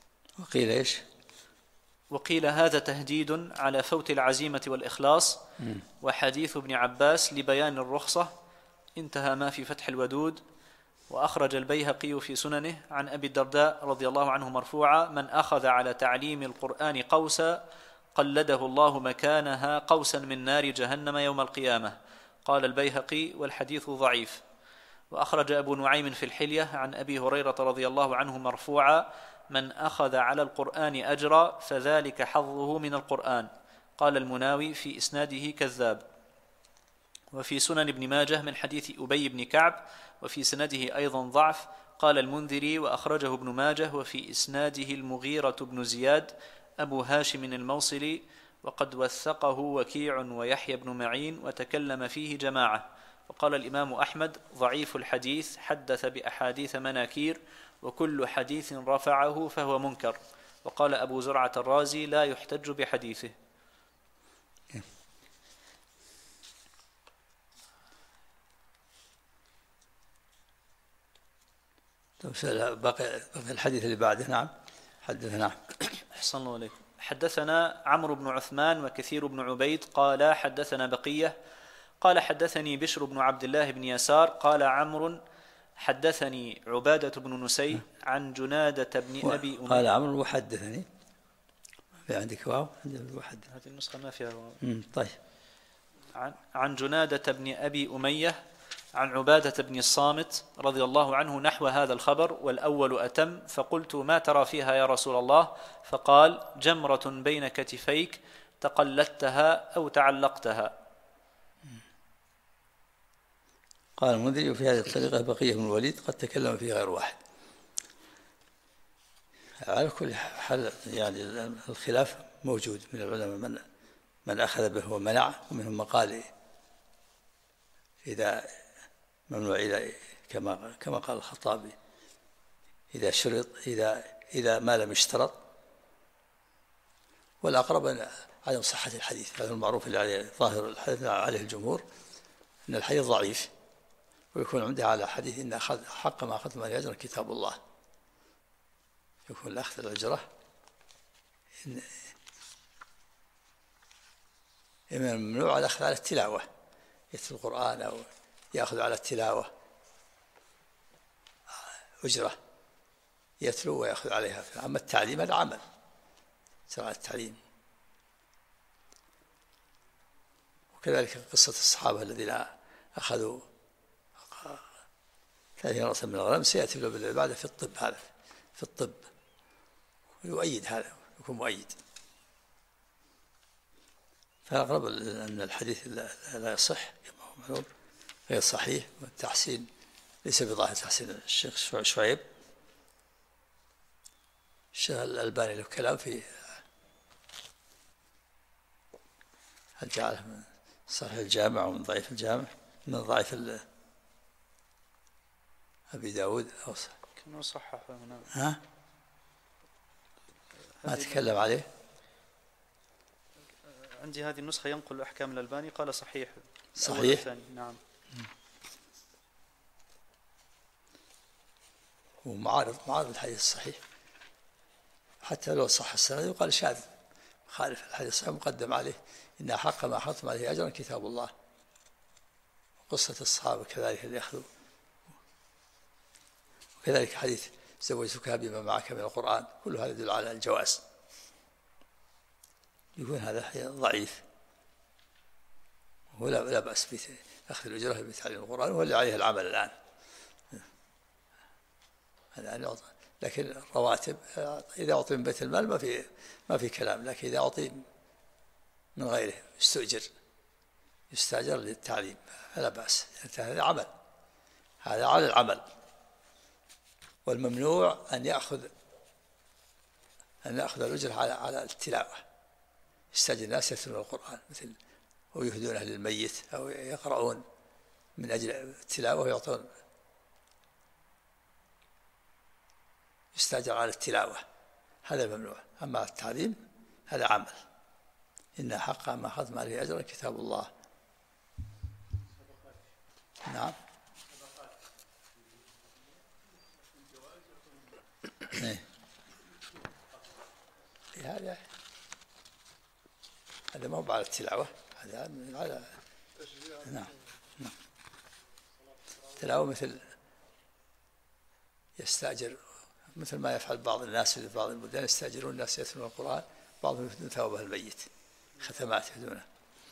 وقيل هذا تهديد على فوت العزيمة والإخلاص، وحديث ابن عباس لبيان الرخصة. انتهى ما في فتح الودود. وأخرج البيهقي في سننه عن أبي الدرداء رضي الله عنه مرفوعا: من أخذ على تعليم القرآن قوسا قلده الله مكانها قوسا من نار جهنم يوم القيامة. قال البيهقي: والحديث ضعيف. وأخرج أبو نعيم في الحلية عن أبي هريرة رضي الله عنه مرفوعا: من أخذ على القرآن أجرا فذلك حظه من القرآن. قال المناوي: في إسناده كذاب. وفي سنن ابن ماجه من حديث أبي بن كعب، وفي سنده أيضا ضعف. قال المنذري: وأخرجه ابن ماجه وفي إسناده المغيرة بن زياد أبو هاشم الموصلي، وقد وثقه وكيع ويحيى بن معين، وتكلم فيه جماعة. وقال الإمام أحمد: ضعيف الحديث، حدث بأحاديث مناكير، وكل حديث رفعه فهو منكر. وقال أبو زرعة الرازي لا يحتج بحديثه. باقي الحديث اللي بعده. نعم حدثنا. أحسن الله عليكم. حدثنا عمرو بن عثمان وكثير بن عبيد قال حدثنا بقية قال حدثني بشر بن عبد الله بن يسار قال عمرو حدثني عبادة بن نسي عن جنادة بن أبي أمية. قال عمرو وحدثني. في عندك واو؟ هذه النسخة ما فيها واو. طيب. عن جنادة بن أبي أمية عن عبادة بن الصامت رضي الله عنه نحو هذا الخبر والأول أتم، فقلت ما ترى فيها يا رسول الله؟ فقال جمرة بين كتفيك تقلدتها أو تعلقتها. قال المنذري وفي هذه الطريقة بقية بن الوليد قد تكلم فيه غير واحد. على كل حال يعني الخلاف موجود من العلماء من أخذ به ومنع، ومنهم من قال إذا ممنوع إذا كما قال الخطابي إذا شرط إذا ما لم يشترط، والأقرب عدم صحة الحديث. هذا المعروف اللي عليه ظاهر الحديث عليه الجمهور أن الحديث ضعيف، ويكون عنده على حديث إن حق ما أخذ من الأجر كتاب الله، يكون الأخذ الأجرة إما ممنوع الأخذ على التلاوة، يتلو القرآن أو يأخذ على التلاوة أجرة يتلو ويأخذ عليها. أما التعليم هذا عمل، سواء التعليم. وكذلك قصة الصحابة الذين أخذوا 30 رأسا من الغنم سيأتي له بعد في الطب. هذا في الطب ويؤيد هذا، يكون مؤيد. فالأقرب أن الحديث لا يصح كما هو معلوم، غير صحيح، والتحسين ليس بظاهر تحسين الشيخ شعيب. الشيخ الألباني له كلام في هل جعله من صحيح الجامع ومن ضعيف الجامع، من ضعيف أبي داود أو كما صححه هنا. ها؟ ما تكلم عليه. عندي هذه النسخة ينقل أحكام الألباني قال صحيح. صحيح. نعم. ومعارض الحديث الصحيح، حتى لو صح السند يقال شاذ خالف الحديث الصحيح مقدم عليه. إن حق ما أخذتم عليه أجرا كتاب الله. وقصة الصحابة كذلك اللي أخذوا، وكذلك حديث زوجتك بما معك من القرآن، كل هذا يدل على الجواز. يكون هذا ضعيف ولا بأس بأخذ الأجرة بتعليم القرآن، وهو اللي عليه العمل الآن. لكن الرواتب إذا أعطي من بيت المال ما في كلام، لكن إذا أعطي من غيره يستأجر للتعليم فلا بأس. هذا عمل، هذا على العمل. والممنوع أن يأخذ الأجر على التلاوة، يستأجر الناس يتلون القرآن مثل ويهدونه للميت أو يقرؤون من أجل التلاوة ويعطون، يستأجر على التلاوة، هذا ممنوع. أما التعليم هذا عمل. إن حق ما أخذتم عليه أجرا كتاب الله. نعم. هذا ما هو على التلاوة، هذا على نعم. التلاوة مثل يستأجر، مثل ما يفعل بعض الناس في بعض البلدان، يستأجرون الناس يتلون القرآن، بعضهم يفتون ثوابه الميت، ختمات يهدونه.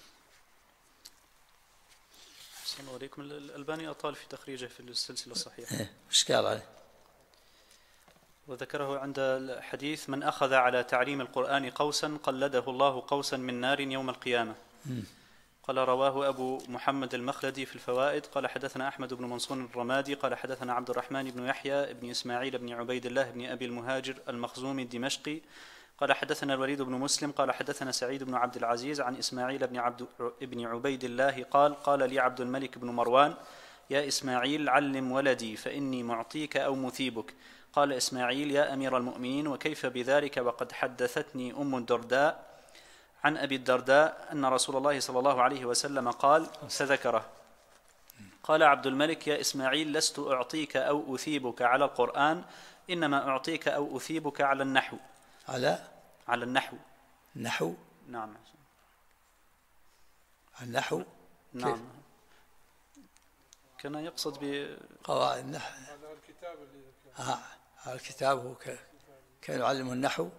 أحسن عليكم. الألباني أطال في تخريجه في السلسلة الصحيحة. إيش قال عليه؟ وذكره عند الحديث من أخذ على تعليم القرآن قوسا قلده الله قوسا من نار يوم القيامة. قال رواه أبو محمد المخلدي في الفوائد قال حدثنا أحمد بن منصور الرمادي قال حدثنا عبد الرحمن بن يحيى بن إسماعيل بن عبيد الله بن أبي المهاجر المخزومي الدمشقي قال حدثنا الوليد بن مسلم قال حدثنا سعيد بن عبد العزيز عن إسماعيل بن عبيد الله قال لي عبد الملك بن مروان يا إسماعيل علم ولدي فإني معطيك أو مثيبك. قال إسماعيل: يا أمير المؤمنين، وكيف بذلك وقد حدثتني أم الدرداء عن أبي الدرداء أن رسول الله صلى الله عليه وسلم قال، فذكره. قال عبد الملك: يا إسماعيل، لست أعطيك أو أثيبك على القرآن، إنما أعطيك أو أثيبك على النحو. على النحو. النحو؟ نعم. النحو؟ نعم. كان يقصد بقواعد النحو. هذا الكتاب اللي الكتاب هو كان يعلمه النحو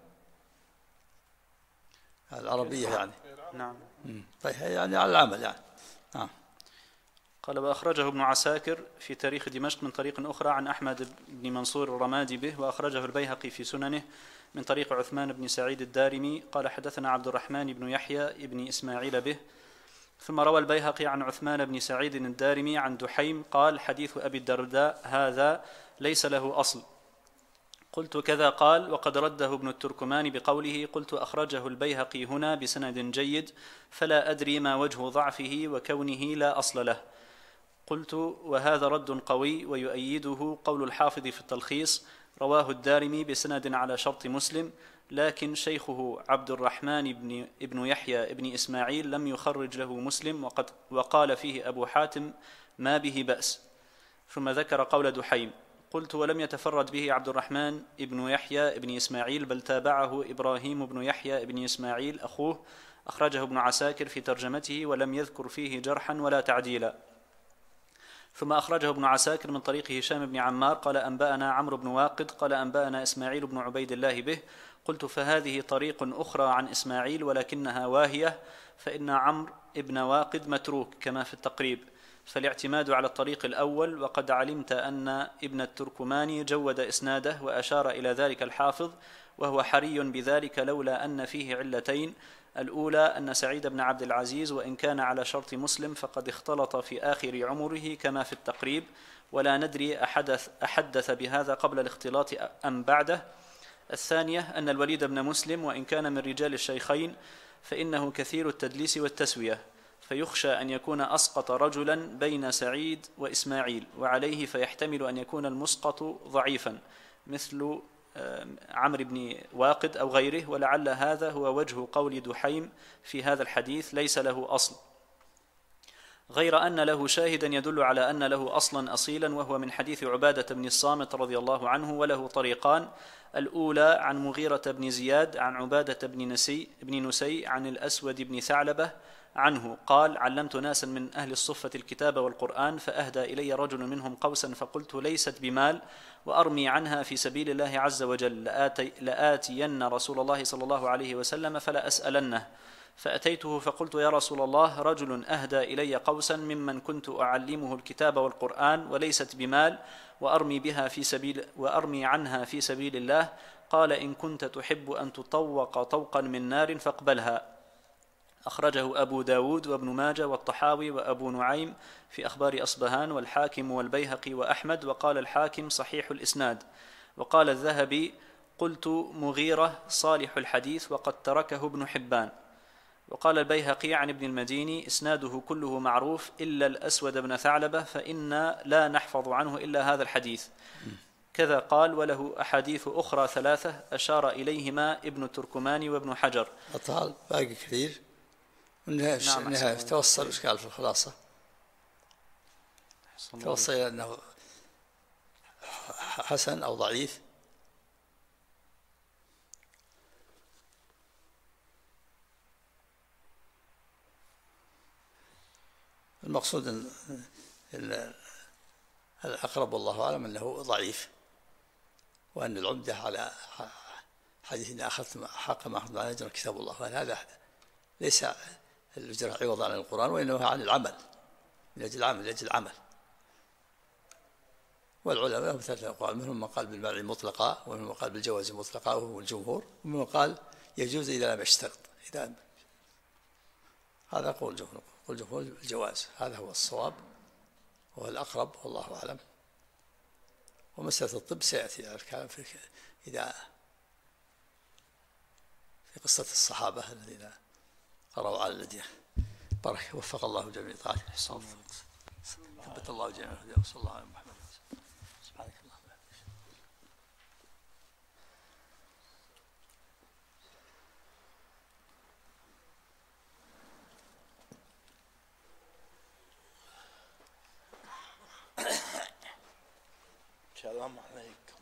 العربية يعني. نعم. طيب يعني على العمل يعني. نعم. قال: وأخرجه ابن عساكر في تاريخ دمشق من طريق أخرى عن أحمد بن منصور الرمادي به، وأخرجه البيهقي في سننه من طريق عثمان بن سعيد الدارمي قال: حدثنا عبد الرحمن بن يحيى بن إسماعيل به. ثم روى البيهقي عن عثمان بن سعيد الدارمي عن دحيم قال: حديث أبي الدرداء هذا ليس له أصل. قلت: كذا قال. وقد رده ابن التركمان بقوله: قلت: أخرجه البيهقي هنا بسند جيد، فلا أدري ما وجه ضعفه وكونه لا أصل له. قلت: وهذا رد قوي ويؤيده قول الحافظ في التلخيص: رواه الدارمي بسند على شرط مسلم، لكن شيخه عبد الرحمن ابن يحيى ابن إسماعيل لم يخرج له مسلم، وقال فيه أبو حاتم: ما به بأس. ثم ذكر قول دحيم. قلت: ولم يتفرد به عبد الرحمن ابن يحيى ابن إسماعيل، بل تابعه إبراهيم بن يحيى ابن إسماعيل أخوه، أخرجه ابن عساكر في ترجمته ولم يذكر فيه جرحا ولا تعديلا. ثم أخرجه ابن عساكر من طريق هشام بن عمار قال: أنبأنا عمرو بن واقد قال: أنبأنا إسماعيل بن عبيد الله به. قلت: فهذه طريق أخرى عن إسماعيل ولكنها واهية، فإن عمرو بن واقد متروك كما في التقريب، فالاعتماد على الطريق الأول. وقد علمت أن ابن التركماني جود إسناده وأشار إلى ذلك الحافظ، وهو حري بذلك لولا أن فيه علتين: الأولى أن سعيد بن عبد العزيز وإن كان على شرط مسلم فقد اختلط في آخر عمره كما في التقريب، ولا ندري أحدث بهذا قبل الاختلاط أم بعده. الثانية أن الوليد بن مسلم وإن كان من رجال الشيخين فإنه كثير التدليس والتسوية، فيخشى أن يكون أسقط رجلا بين سعيد وإسماعيل، وعليه فيحتمل أن يكون المسقط ضعيفا مثل عمرو بن واقد أو غيره، ولعل هذا هو وجه قول دحيم في هذا الحديث: ليس له أصل، غير أن له شاهدا يدل على أن له أصلا أصيلا، وهو من حديث عبادة بن الصامت رضي الله عنه، وله طريقان: الأولى عن مغيرة بن زياد عن عبادة بن نسي عن الأسود بن ثعلبة عنه قال: علمت ناسا من أهل الصفة الكتاب والقرآن، فأهدى إلي رجل منهم قوسا، فقلت: ليست بمال وأرمي عنها في سبيل الله عز وجل، لآتين رسول الله صلى الله عليه وسلم فلا أسألنه. فأتيته فقلت: يا رسول الله، رجل أهدى إلي قوسا ممن كنت أعلمه الكتاب والقرآن وليست بمال وأرمي عنها في سبيل الله. قال: إن كنت تحب أن تطوق طوقا من نار فاقبلها. أخرجه أبو داود وابن ماجه والطحاوي وأبو نعيم في أخبار أصبهان والحاكم والبيهقي وأحمد، وقال الحاكم: صحيح الإسناد. وقال الذهبي: قلت: مغيرة صالح الحديث وقد تركه ابن حبان. وقال البيهقي عن ابن المديني: إسناده كله معروف إلا الأسود بن ثعلبة، فإنا لا نحفظ عنه إلا هذا الحديث. كذا قال: وله أحاديث أخرى 3 أشار إليهما ابن التركماني وابن حجر. أطال باقي كثير. النهاية توصل إشكال في الخلاصة، توصل إلى أنه حسن أو ضعيف. المقصود أن الأقرب والله أعلم أنه ضعيف، وأن العمدة على حديث إن أخذت حق ما أخذت عن أجر كتاب الله، وأن هذا ليس الأجر عوض عن القرآن، وإنما عن العمل، من أجل العمل. والعلماء مثل قال: منهم من قال بالمنع مطلقا، ومنهم من قال بالجواز مطلقا وهو الجمهور، ومنهم من قال يجوز إذا لم يشترط. هذا قول جمهور الجواز، هذا هو الصواب وهو الأقرب والله أعلم. ومسألة الطب سيأتي الكلام في قصة الصحابة الذين قرأوا على الذين. بارك وفق الله جميع. ثبت الله جميعا وصلى الله على محمد. سبحانك اللهم وبحمدك. السلام عليكم.